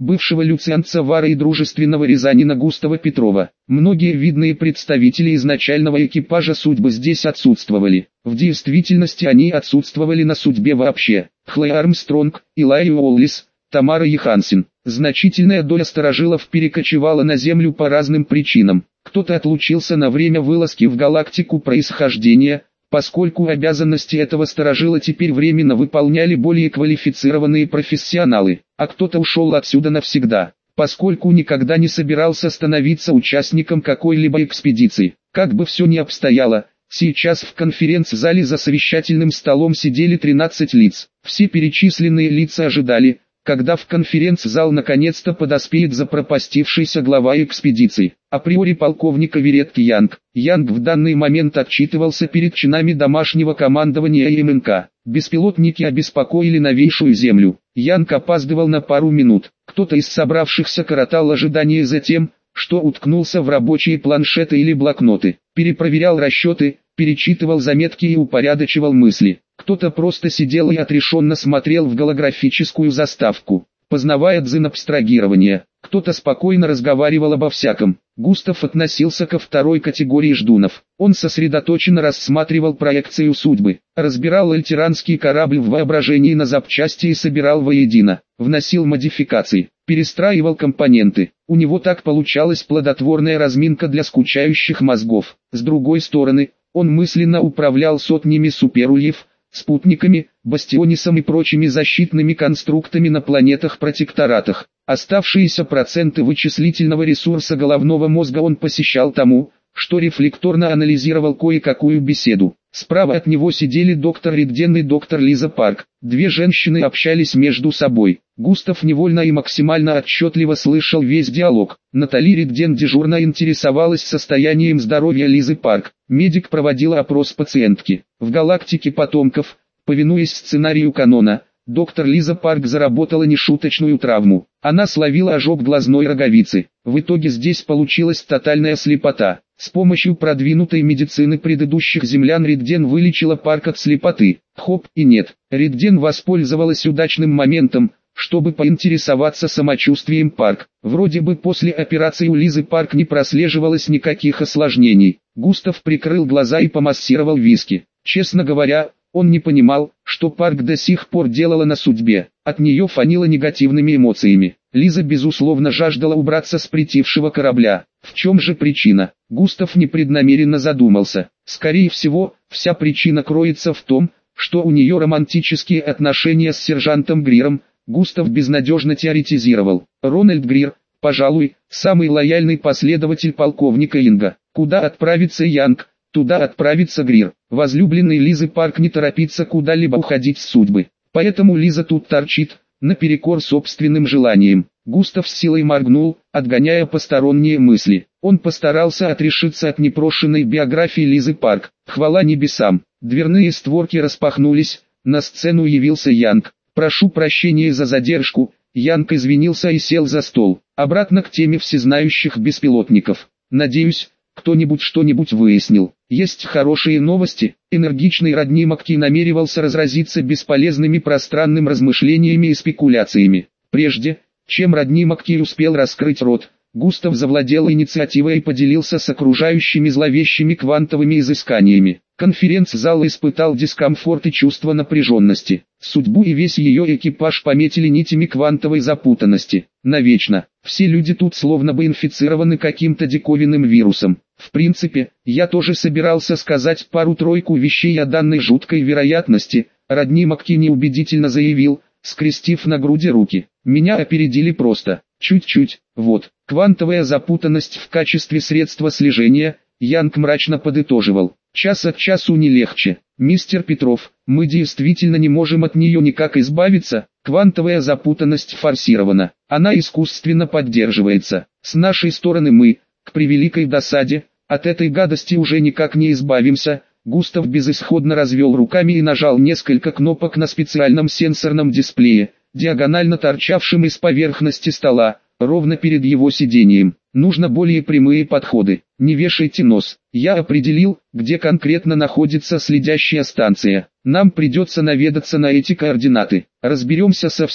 бывшего люцианца Вара и дружественного рязанина Густава Петрова. Многие видные представители изначального экипажа судьбы здесь отсутствовали. В действительности они отсутствовали на судьбе вообще. Хлоя Армстронг, Илай Уоллис, Тамара Йоханссон. Значительная доля старожилов перекочевала на Землю по разным причинам. Кто-то отлучился на время вылазки в галактику происхождения, поскольку обязанности этого старожила теперь временно выполняли более квалифицированные профессионалы, а кто-то ушел отсюда навсегда, поскольку никогда не собирался становиться участником какой-либо экспедиции. Как бы все ни обстояло, сейчас в конференц-зале за совещательным столом сидели тринадцать лиц. Все перечисленные лица ожидали, когда в конференц-зал наконец-то подоспеет запропастившийся глава экспедиции. Априори полковник Аверет Янг. Янг в данный момент отчитывался перед чинами домашнего командования эм эн ка. Беспилотники обеспокоили новейшую Землю. Янг опаздывал на пару минут. Кто-то из собравшихся коротал ожидание за тем, что уткнулся в рабочие планшеты или блокноты, перепроверял расчеты, перечитывал заметки и упорядочивал мысли. Кто-то просто сидел и отрешенно смотрел в голографическую заставку, познавая дзен абстрагирования. Кто-то спокойно разговаривал обо всяком. Густав относился ко второй категории ждунов. Он сосредоточенно рассматривал проекцию судьбы, разбирал альтеранский корабль в воображении на запчасти и собирал воедино, вносил модификации, перестраивал компоненты. У него так получалась плодотворная разминка для скучающих мозгов. С другой стороны, он мысленно управлял сотнями суперульев, спутниками, бастионисом и прочими защитными конструктами на планетах-протекторатах. Оставшиеся проценты вычислительного ресурса головного мозга он посещал тому, что рефлекторно анализировал кое-какую беседу. Справа от него сидели доктор Ридден и доктор Лиза Парк. Две женщины общались между собой. Густав невольно и максимально отчетливо слышал весь диалог. Натали Ридден дежурно интересовалась состоянием здоровья Лизы Парк. Медик проводила опрос пациентки. В галактике потомков, повинуясь сценарию канона, доктор Лиза Парк заработала нешуточную травму. Она словила ожог глазной роговицы. В итоге здесь получилась тотальная слепота. С помощью продвинутой медицины предыдущих землян Ридден вылечила Парк от слепоты. Хоп, и нет. Ридден воспользовалась удачным моментом, чтобы поинтересоваться самочувствием Парк. Вроде бы после операции у Лизы Парк не прослеживалось никаких осложнений. Густав прикрыл глаза и помассировал виски. Честно говоря, он не понимал, что Парк до сих пор делала на судьбе. От нее фанило негативными эмоциями. Лиза безусловно жаждала убраться с притихшего корабля. В чем же причина? Густав непреднамеренно задумался. Скорее всего, вся причина кроется в том, что у нее романтические отношения с сержантом Гриром. Густав безнадежно теоретизировал. Рональд Грир, пожалуй, самый лояльный последователь полковника Инга. Куда отправится Янг, туда отправится Грир. Возлюбленный Лизы Парк не торопится куда-либо уходить с судьбы. Поэтому Лиза тут торчит, наперекор собственным желаниям. Густав с силой моргнул, отгоняя посторонние мысли. Он постарался отрешиться от непрошенной биографии Лизы Парк. Хвала небесам. Дверные створки распахнулись, на сцену явился Янг. «Прошу прощения за задержку», Янг извинился и сел за стол. Обратно к теме всезнающих беспилотников. «Надеюсь, кто-нибудь что-нибудь выяснил. Есть хорошие новости». Энергичный Родни Маккей намеревался разразиться бесполезными пространным размышлениями и спекуляциями. Прежде, чем Родни Маккей успел раскрыть рот, Густав завладел инициативой и поделился с окружающими зловещими квантовыми изысканиями. Конференц-зал испытал дискомфорт и чувство напряженности. Судьбу и весь ее экипаж пометили нитями квантовой запутанности. Навечно. Все люди тут словно бы инфицированы каким-то диковинным вирусом. В принципе, я тоже собирался сказать пару-тройку вещей о данной жуткой вероятности, Родни Маккей неубедительно заявил, скрестив на груди руки. Меня опередили просто. Чуть-чуть. Вот. Квантовая запутанность в качестве средства слежения, Янг мрачно подытоживал. Час от часу не легче. Мистер Петров, мы действительно не можем от нее никак избавиться. Квантовая запутанность форсирована. Она искусственно поддерживается. С нашей стороны мы, к превеликой досаде, от этой гадости уже никак не избавимся. Густав безысходно развел руками и нажал несколько кнопок на специальном сенсорном дисплее, диагонально торчавшем из поверхности стола, ровно перед его сидением. Нужно более прямые подходы. Не вешайте нос. Я определил, где конкретно находится следящая станция. Нам придется наведаться на эти координаты. Разберемся со всем.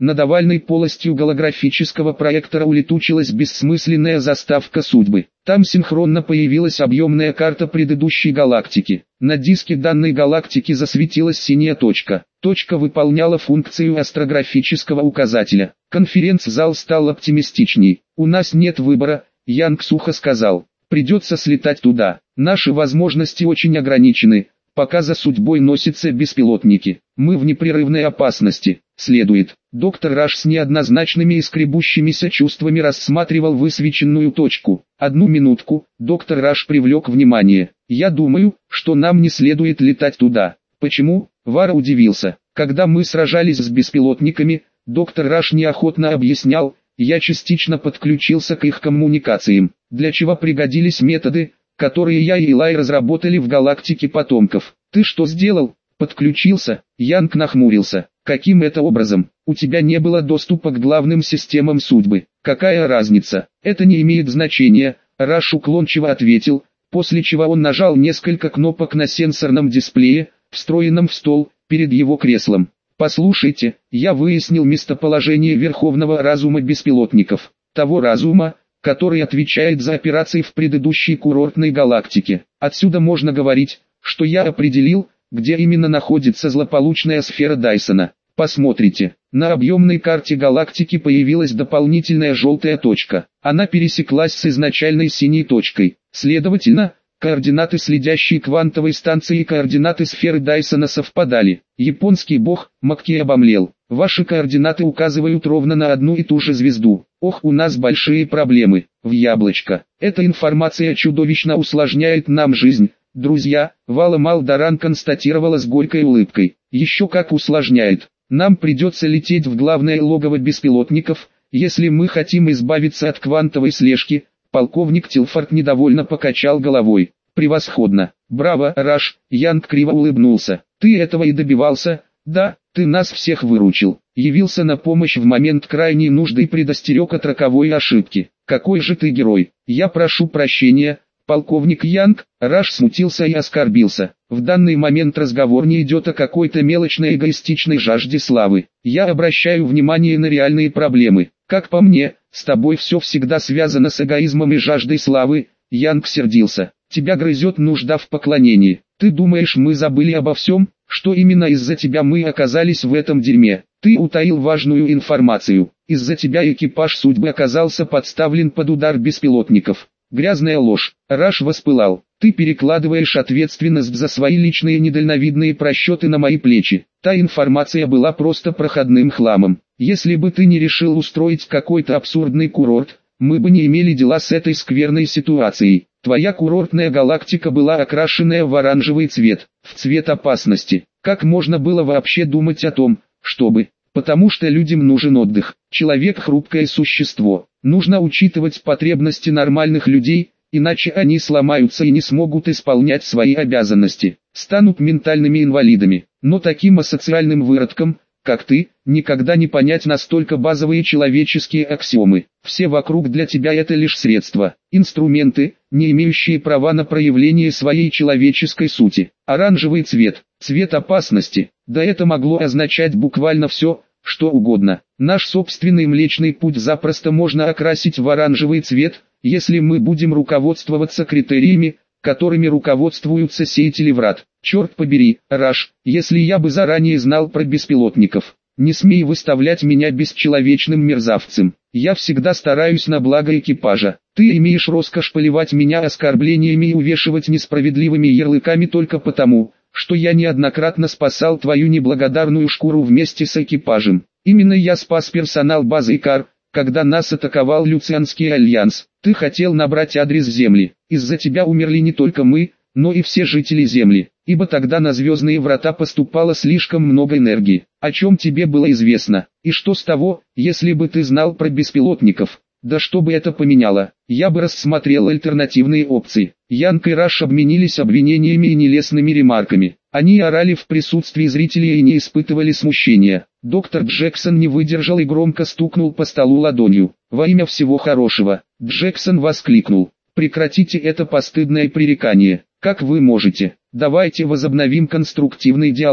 над овальной полостью голографического проектора улетучилась бессмысленная заставка судьбы. Там синхронно появилась объемная карта предыдущей галактики. На диске данной галактики засветилась синяя точка. Точка выполняла функцию астрографического указателя. Конференц-зал стал оптимистичней. «У нас нет выбора», — Янг сухо сказал. «Придется слетать туда. Наши возможности очень ограничены, пока за судьбой носятся беспилотники. Мы в непрерывной опасности. Следует». Доктор Раш с неоднозначными и скребущимися чувствами рассматривал высвеченную точку. «Одну минутку», — доктор Раш привлек внимание. «Я думаю, что нам не следует летать туда». «Почему?» — Вара удивился. «Когда мы сражались с беспилотниками, доктор Раш неохотно объяснял, я частично подключился к их коммуникациям, для чего пригодились методы, которые я и Илай разработали в галактике потомков». «Ты что сделал?» «Подключился?» Янг нахмурился. «Каким это образом? У тебя не было доступа к главным системам судьбы». «Какая разница? Это не имеет значения», — Раш уклончиво ответил, после чего он нажал несколько кнопок на сенсорном дисплее, встроенном в стол, перед его креслом. «Послушайте, я выяснил местоположение Верховного Разума беспилотников, того разума, который отвечает за операции в предыдущей курортной галактике. Отсюда можно говорить, что я определил, где именно находится злополучная сфера Дайсона. Посмотрите, на объемной карте галактики появилась дополнительная желтая точка. Она пересеклась с изначальной синей точкой. Следовательно, координаты следящей квантовой станции и координаты сферы Дайсона совпадали. Японский бог Макки обомлел. Ваши координаты указывают ровно на одну и ту же звезду. Ох, у нас большие проблемы. В яблочко. Эта информация чудовищно усложняет нам жизнь. Друзья, Вала Малдаран констатировала с горькой улыбкой. Еще как усложняет. Нам придется лететь в главное логово беспилотников, если мы хотим избавиться от квантовой слежки. Полковник Тилфорд недовольно покачал головой. «Превосходно! Браво, Раш!» Янг криво улыбнулся. «Ты этого и добивался? Да, ты нас всех выручил. Явился на помощь в момент крайней нужды и предостерег от роковой ошибки. Какой же ты герой! Я прошу прощения, полковник Янг». Раш смутился и оскорбился. «В данный момент разговор не идет о какой-то мелочной эгоистичной жажде славы. Я обращаю внимание на реальные проблемы. Как по мне, с тобой все всегда связано с эгоизмом и жаждой славы». Янг сердился. «Тебя грызет нужда в поклонении. Ты думаешь, мы забыли обо всем, что именно из-за тебя мы оказались в этом дерьме? Ты утаил важную информацию. Из-за тебя экипаж судьбы оказался подставлен под удар беспилотников». «Грязная ложь». Раш воспылал. «Ты перекладываешь ответственность за свои личные недальновидные просчеты на мои плечи. Та информация была просто проходным хламом. Если бы ты не решил устроить какой-то абсурдный курорт, мы бы не имели дела с этой скверной ситуацией. Твоя курортная галактика была окрашенная в оранжевый цвет, в цвет опасности. Как можно было вообще думать о том, чтобы... Потому что людям нужен отдых. Человек хрупкое существо. Нужно учитывать потребности нормальных людей, иначе они сломаются и не смогут исполнять свои обязанности. Станут ментальными инвалидами. Но таким асоциальным выродкам, как ты, никогда не понять настолько базовые человеческие аксиомы. Все вокруг для тебя это лишь средства, инструменты, не имеющие права на проявление своей человеческой сути. Оранжевый цвет, цвет опасности, да это могло означать буквально все, что угодно. Наш собственный Млечный Путь запросто можно окрасить в оранжевый цвет, если мы будем руководствоваться критериями, которыми руководствуются сеятели врат. Черт побери, Раш, если я бы заранее знал про беспилотников. Не смей выставлять меня бесчеловечным мерзавцем. Я всегда стараюсь на благо экипажа. Ты имеешь роскошь поливать меня оскорблениями и увешивать несправедливыми ярлыками только потому, что я неоднократно спасал твою неблагодарную шкуру вместе с экипажем. Именно я спас персонал базы Икар, когда нас атаковал Люцианский альянс. Ты хотел набрать адрес Земли. Из-за тебя умерли не только мы, но и все жители Земли, ибо тогда на звездные врата поступало слишком много энергии. О чем тебе было известно? И что с того, если бы ты знал про беспилотников? Да что бы это поменяло? Я бы рассмотрел альтернативные опции. Янг и Раш обменились обвинениями и нелестными ремарками. Они орали в присутствии зрителей и не испытывали смущения. Доктор Джексон не выдержал и громко стукнул по столу ладонью. «Во имя всего хорошего!» Джексон воскликнул. «Прекратите это постыдное пререкание. Как вы можете? Давайте возобновим конструктивный диалог.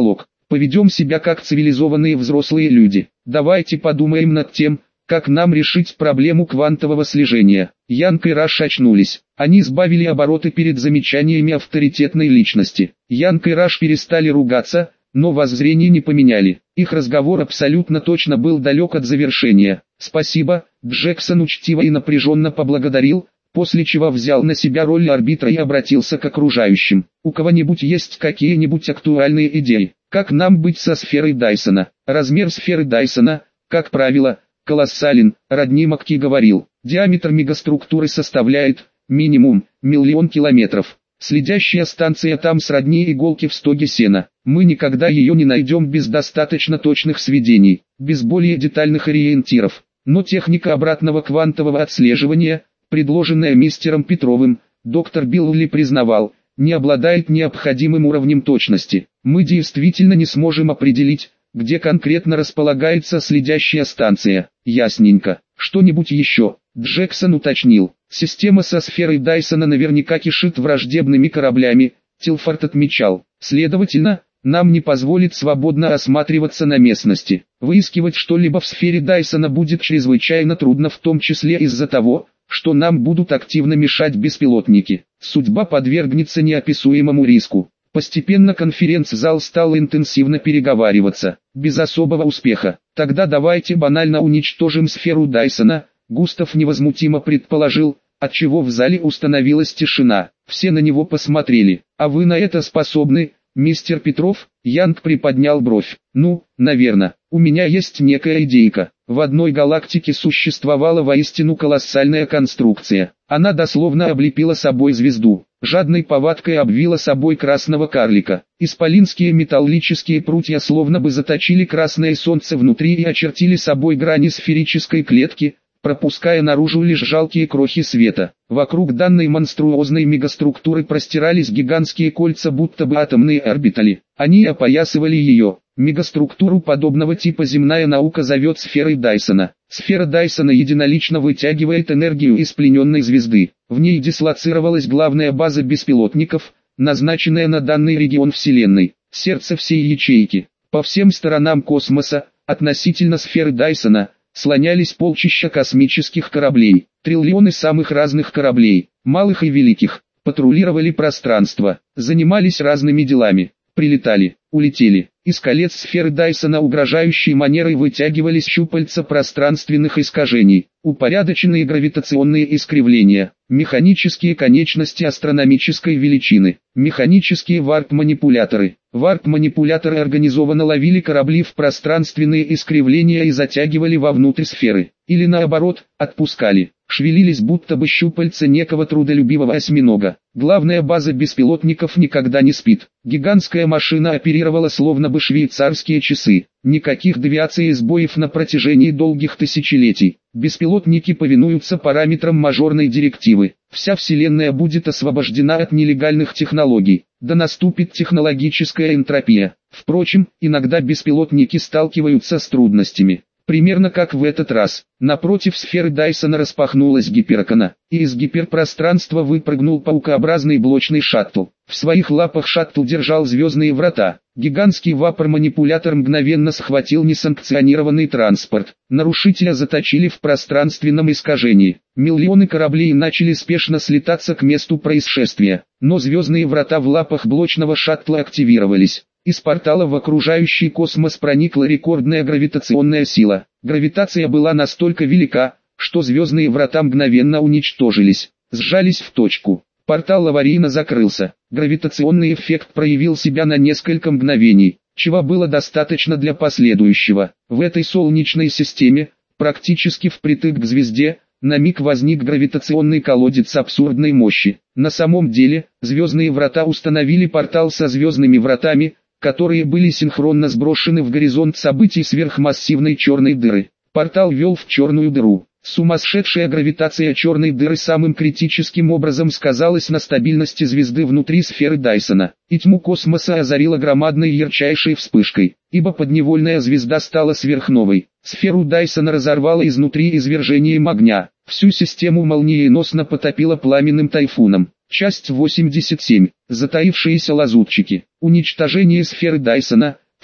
Поведем себя как цивилизованные взрослые люди. Давайте подумаем над тем, как нам решить проблему квантового слежения. Янг и Раш очнулись. Они сбавили обороты перед замечаниями авторитетной личности. Янг и Раш перестали ругаться, но воззрение не поменяли. Их разговор абсолютно точно был далек от завершения. «Спасибо», Джексон учтиво и напряженно поблагодарил, после чего взял на себя роль арбитра и обратился к окружающим. «У кого-нибудь есть какие-нибудь актуальные идеи? Как нам быть со сферой Дайсона?» Размер сферы Дайсона, как правило, колоссален, Родни Макки говорил. Диаметр мегаструктуры составляет, минимум, миллион километров. Следящая станция там сродни иголке в стоге сена. Мы никогда ее не найдем без достаточно точных сведений, без более детальных ориентиров. Но техника обратного квантового отслеживания, предложенная мистером Петровым, доктор Билли признавал, не обладает необходимым уровнем точности. Мы действительно не сможем определить, где конкретно располагается следящая станция. Ясненько. Что-нибудь еще? Джексон уточнил. Система со сферой Дайсона наверняка кишит враждебными кораблями, Тилфорд отмечал. Следовательно, нам не позволит свободно осматриваться на местности. Выискивать что-либо в сфере Дайсона будет чрезвычайно трудно, в том числе из-за того, что нам будут активно мешать беспилотники. Судьба подвергнется неописуемому риску. Постепенно конференц-зал стал интенсивно переговариваться, без особого успеха. Тогда давайте банально уничтожим сферу Дайсона, Густав невозмутимо предположил, отчего в зале установилась тишина. Все на него посмотрели. «А вы на это способны, мистер Петров?» Янг приподнял бровь. «Ну, наверное, у меня есть некая идейка. В одной галактике существовала воистину колоссальная конструкция. Она дословно облепила собой звезду, жадной повадкой обвила собой красного карлика. Исполинские металлические прутья словно бы заточили красное солнце внутри и очертили собой грани сферической клетки, пропуская наружу лишь жалкие крохи света. Вокруг данной монструозной мегаструктуры простирались гигантские кольца, будто бы атомные орбитали. Они опоясывали ее. Мегаструктуру подобного типа земная наука зовет сферой Дайсона. Сфера Дайсона единолично вытягивает энергию из плененной звезды. В ней дислоцировалась главная база беспилотников, назначенная на данный регион Вселенной, сердце всей ячейки. По всем сторонам космоса, относительно сферы Дайсона, слонялись полчища космических кораблей. Триллионы самых разных кораблей, малых и великих, патрулировали пространство, занимались разными делами, прилетали, улетели. Из колец сферы Дайсона угрожающей манерой вытягивались щупальца пространственных искажений, упорядоченные гравитационные искривления, механические конечности астрономической величины, механические варп-манипуляторы. Варп-манипуляторы организованно ловили корабли в пространственные искривления и затягивали вовнутрь сферы, или наоборот, отпускали. Шевелились будто бы щупальца некого трудолюбивого осьминога. Главная база беспилотников никогда не спит. Гигантская машина оперировала словно бы швейцарские часы. Никаких девиаций и сбоев на протяжении долгих тысячелетий. Беспилотники повинуются параметрам мажорной директивы. Вся Вселенная будет освобождена от нелегальных технологий. Да наступит технологическая энтропия. Впрочем, иногда беспилотники сталкиваются с трудностями. Примерно как в этот раз. Напротив сферы Дайсона распахнулась гиперокно, и из гиперпространства выпрыгнул паукообразный блочный шаттл. В своих лапах шаттл держал звездные врата. Гигантский вапор-манипулятор мгновенно схватил несанкционированный транспорт. Нарушителя заточили в пространственном искажении. Миллионы кораблей начали спешно слетаться к месту происшествия. Но звездные врата в лапах блочного шаттла активировались. Из портала в окружающий космос проникла рекордная гравитационная сила. Гравитация была настолько велика, что звездные врата мгновенно уничтожились, сжались в точку. Портал аварийно закрылся. Гравитационный эффект проявил себя на несколько мгновений, чего было достаточно для последующего. В этой солнечной системе, практически впритык к звезде, на миг возник гравитационный колодец абсурдной мощи. На самом деле, звездные врата установили портал со звездными вратами, которые были синхронно сброшены в горизонт событий сверхмассивной черной дыры. Портал вел в черную дыру. Сумасшедшая гравитация черной дыры самым критическим образом сказалась на стабильности звезды внутри сферы Дайсона, и тьму космоса озарила громадной ярчайшей вспышкой, ибо подневольная звезда стала сверхновой. Сферу Дайсона разорвало изнутри извержением огня, всю систему молниеносно потопило пламенным тайфуном. Часть восемьдесят семь. Затаившиеся лазутчики. Уничтожение сферы Дайсона,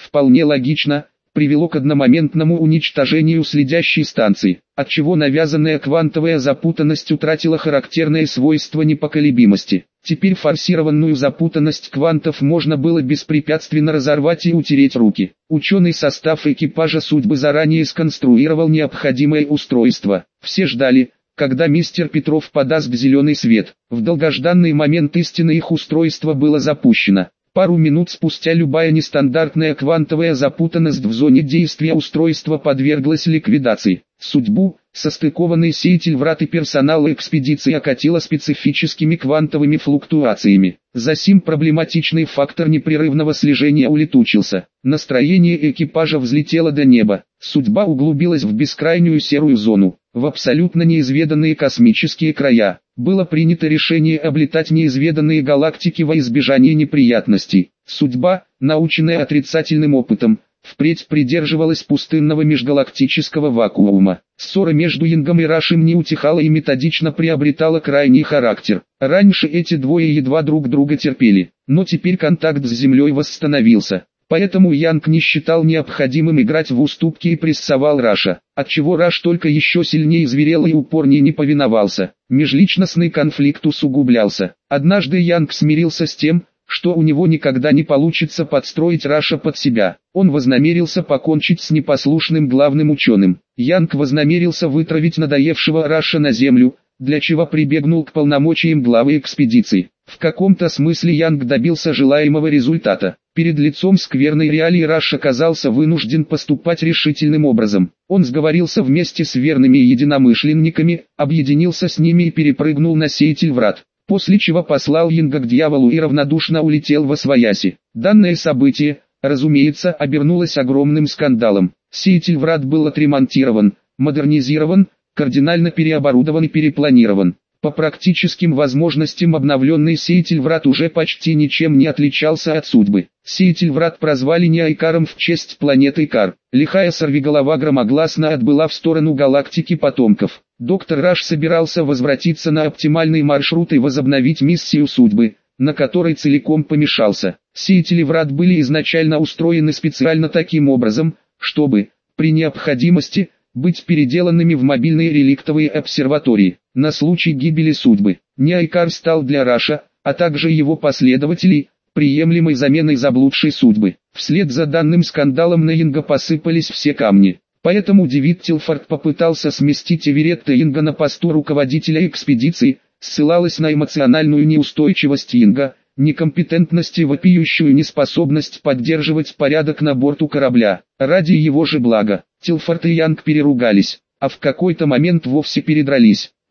вполне логично, привело к одномоментному уничтожению следящей станции, отчего навязанная квантовая запутанность утратила характерное свойство непоколебимости. Теперь форсированную запутанность квантов можно было беспрепятственно разорвать и утереть руки. Ученый состав экипажа судьбы заранее сконструировал необходимое устройство. Все ждали, когда мистер Петров подаст зеленый свет. В долгожданный момент истины их устройство было запущено. Пару минут спустя любая нестандартная квантовая запутанность в зоне действия устройства подверглась ликвидации. Судьбу, состыкованный сеятель врат и персонал экспедиции окатило специфическими квантовыми флуктуациями. Засим проблематичный фактор непрерывного слежения улетучился. Настроение экипажа взлетело до неба. Судьба углубилась в бескрайнюю серую зону, в абсолютно неизведанные космические края. Было принято решение облетать неизведанные галактики во избежание неприятностей. Судьба, наученная отрицательным опытом, впредь придерживалась пустынного межгалактического вакуума. Ссора между Янгом и Рашем не утихала и методично приобретала крайний характер. Раньше эти двое едва друг друга терпели, но теперь контакт с Землей восстановился. Поэтому Янг не считал необходимым играть в уступки и прессовал Раша, отчего Раш только еще сильнее зверел и упорнее не повиновался. Межличностный конфликт усугублялся. Однажды Янг смирился с тем, что у него никогда не получится подстроить Раша под себя. Он вознамерился покончить с непослушным главным ученым. Янг вознамерился вытравить надоевшего Раша на землю, для чего прибегнул к полномочиям главы экспедиции. В каком-то смысле Янг добился желаемого результата. Перед лицом скверной реалии Раш оказался вынужден поступать решительным образом. Он сговорился вместе с верными единомышленниками, объединился с ними и перепрыгнул на сеятель врат, после чего послал Янга к дьяволу и равнодушно улетел восвояси. Данное событие, разумеется, обернулось огромным скандалом. Сеятель врат был отремонтирован, модернизирован, кардинально переоборудован и перепланирован. По практическим возможностям обновленный сеятель врат уже почти ничем не отличался от судьбы. Сеятель врат прозвали Неайкаром в честь планеты Икар. Лихая сорвиголова громогласно отбыла в сторону галактики потомков. Доктор Раш собирался возвратиться на оптимальный маршрут и возобновить миссию судьбы, на которой целиком помешался. Сеятели врат были изначально устроены специально таким образом, чтобы, при необходимости, быть переделанными в мобильные реликтовые обсерватории. На случай гибели судьбы, Неайкар стал для Раша, а также его последователей, приемлемой заменой заблудшей судьбы. Вслед за данным скандалом на Янга посыпались все камни. Поэтому Дэвид Тилфорд попытался сместить Эверетта Янга на посту руководителя экспедиции, ссылалась на эмоциональную неустойчивость Янга, некомпетентность и вопиющую неспособность поддерживать порядок на борту корабля. Ради его же блага, Тилфорд и Янг переругались, а в какой-то момент вовсе передрались.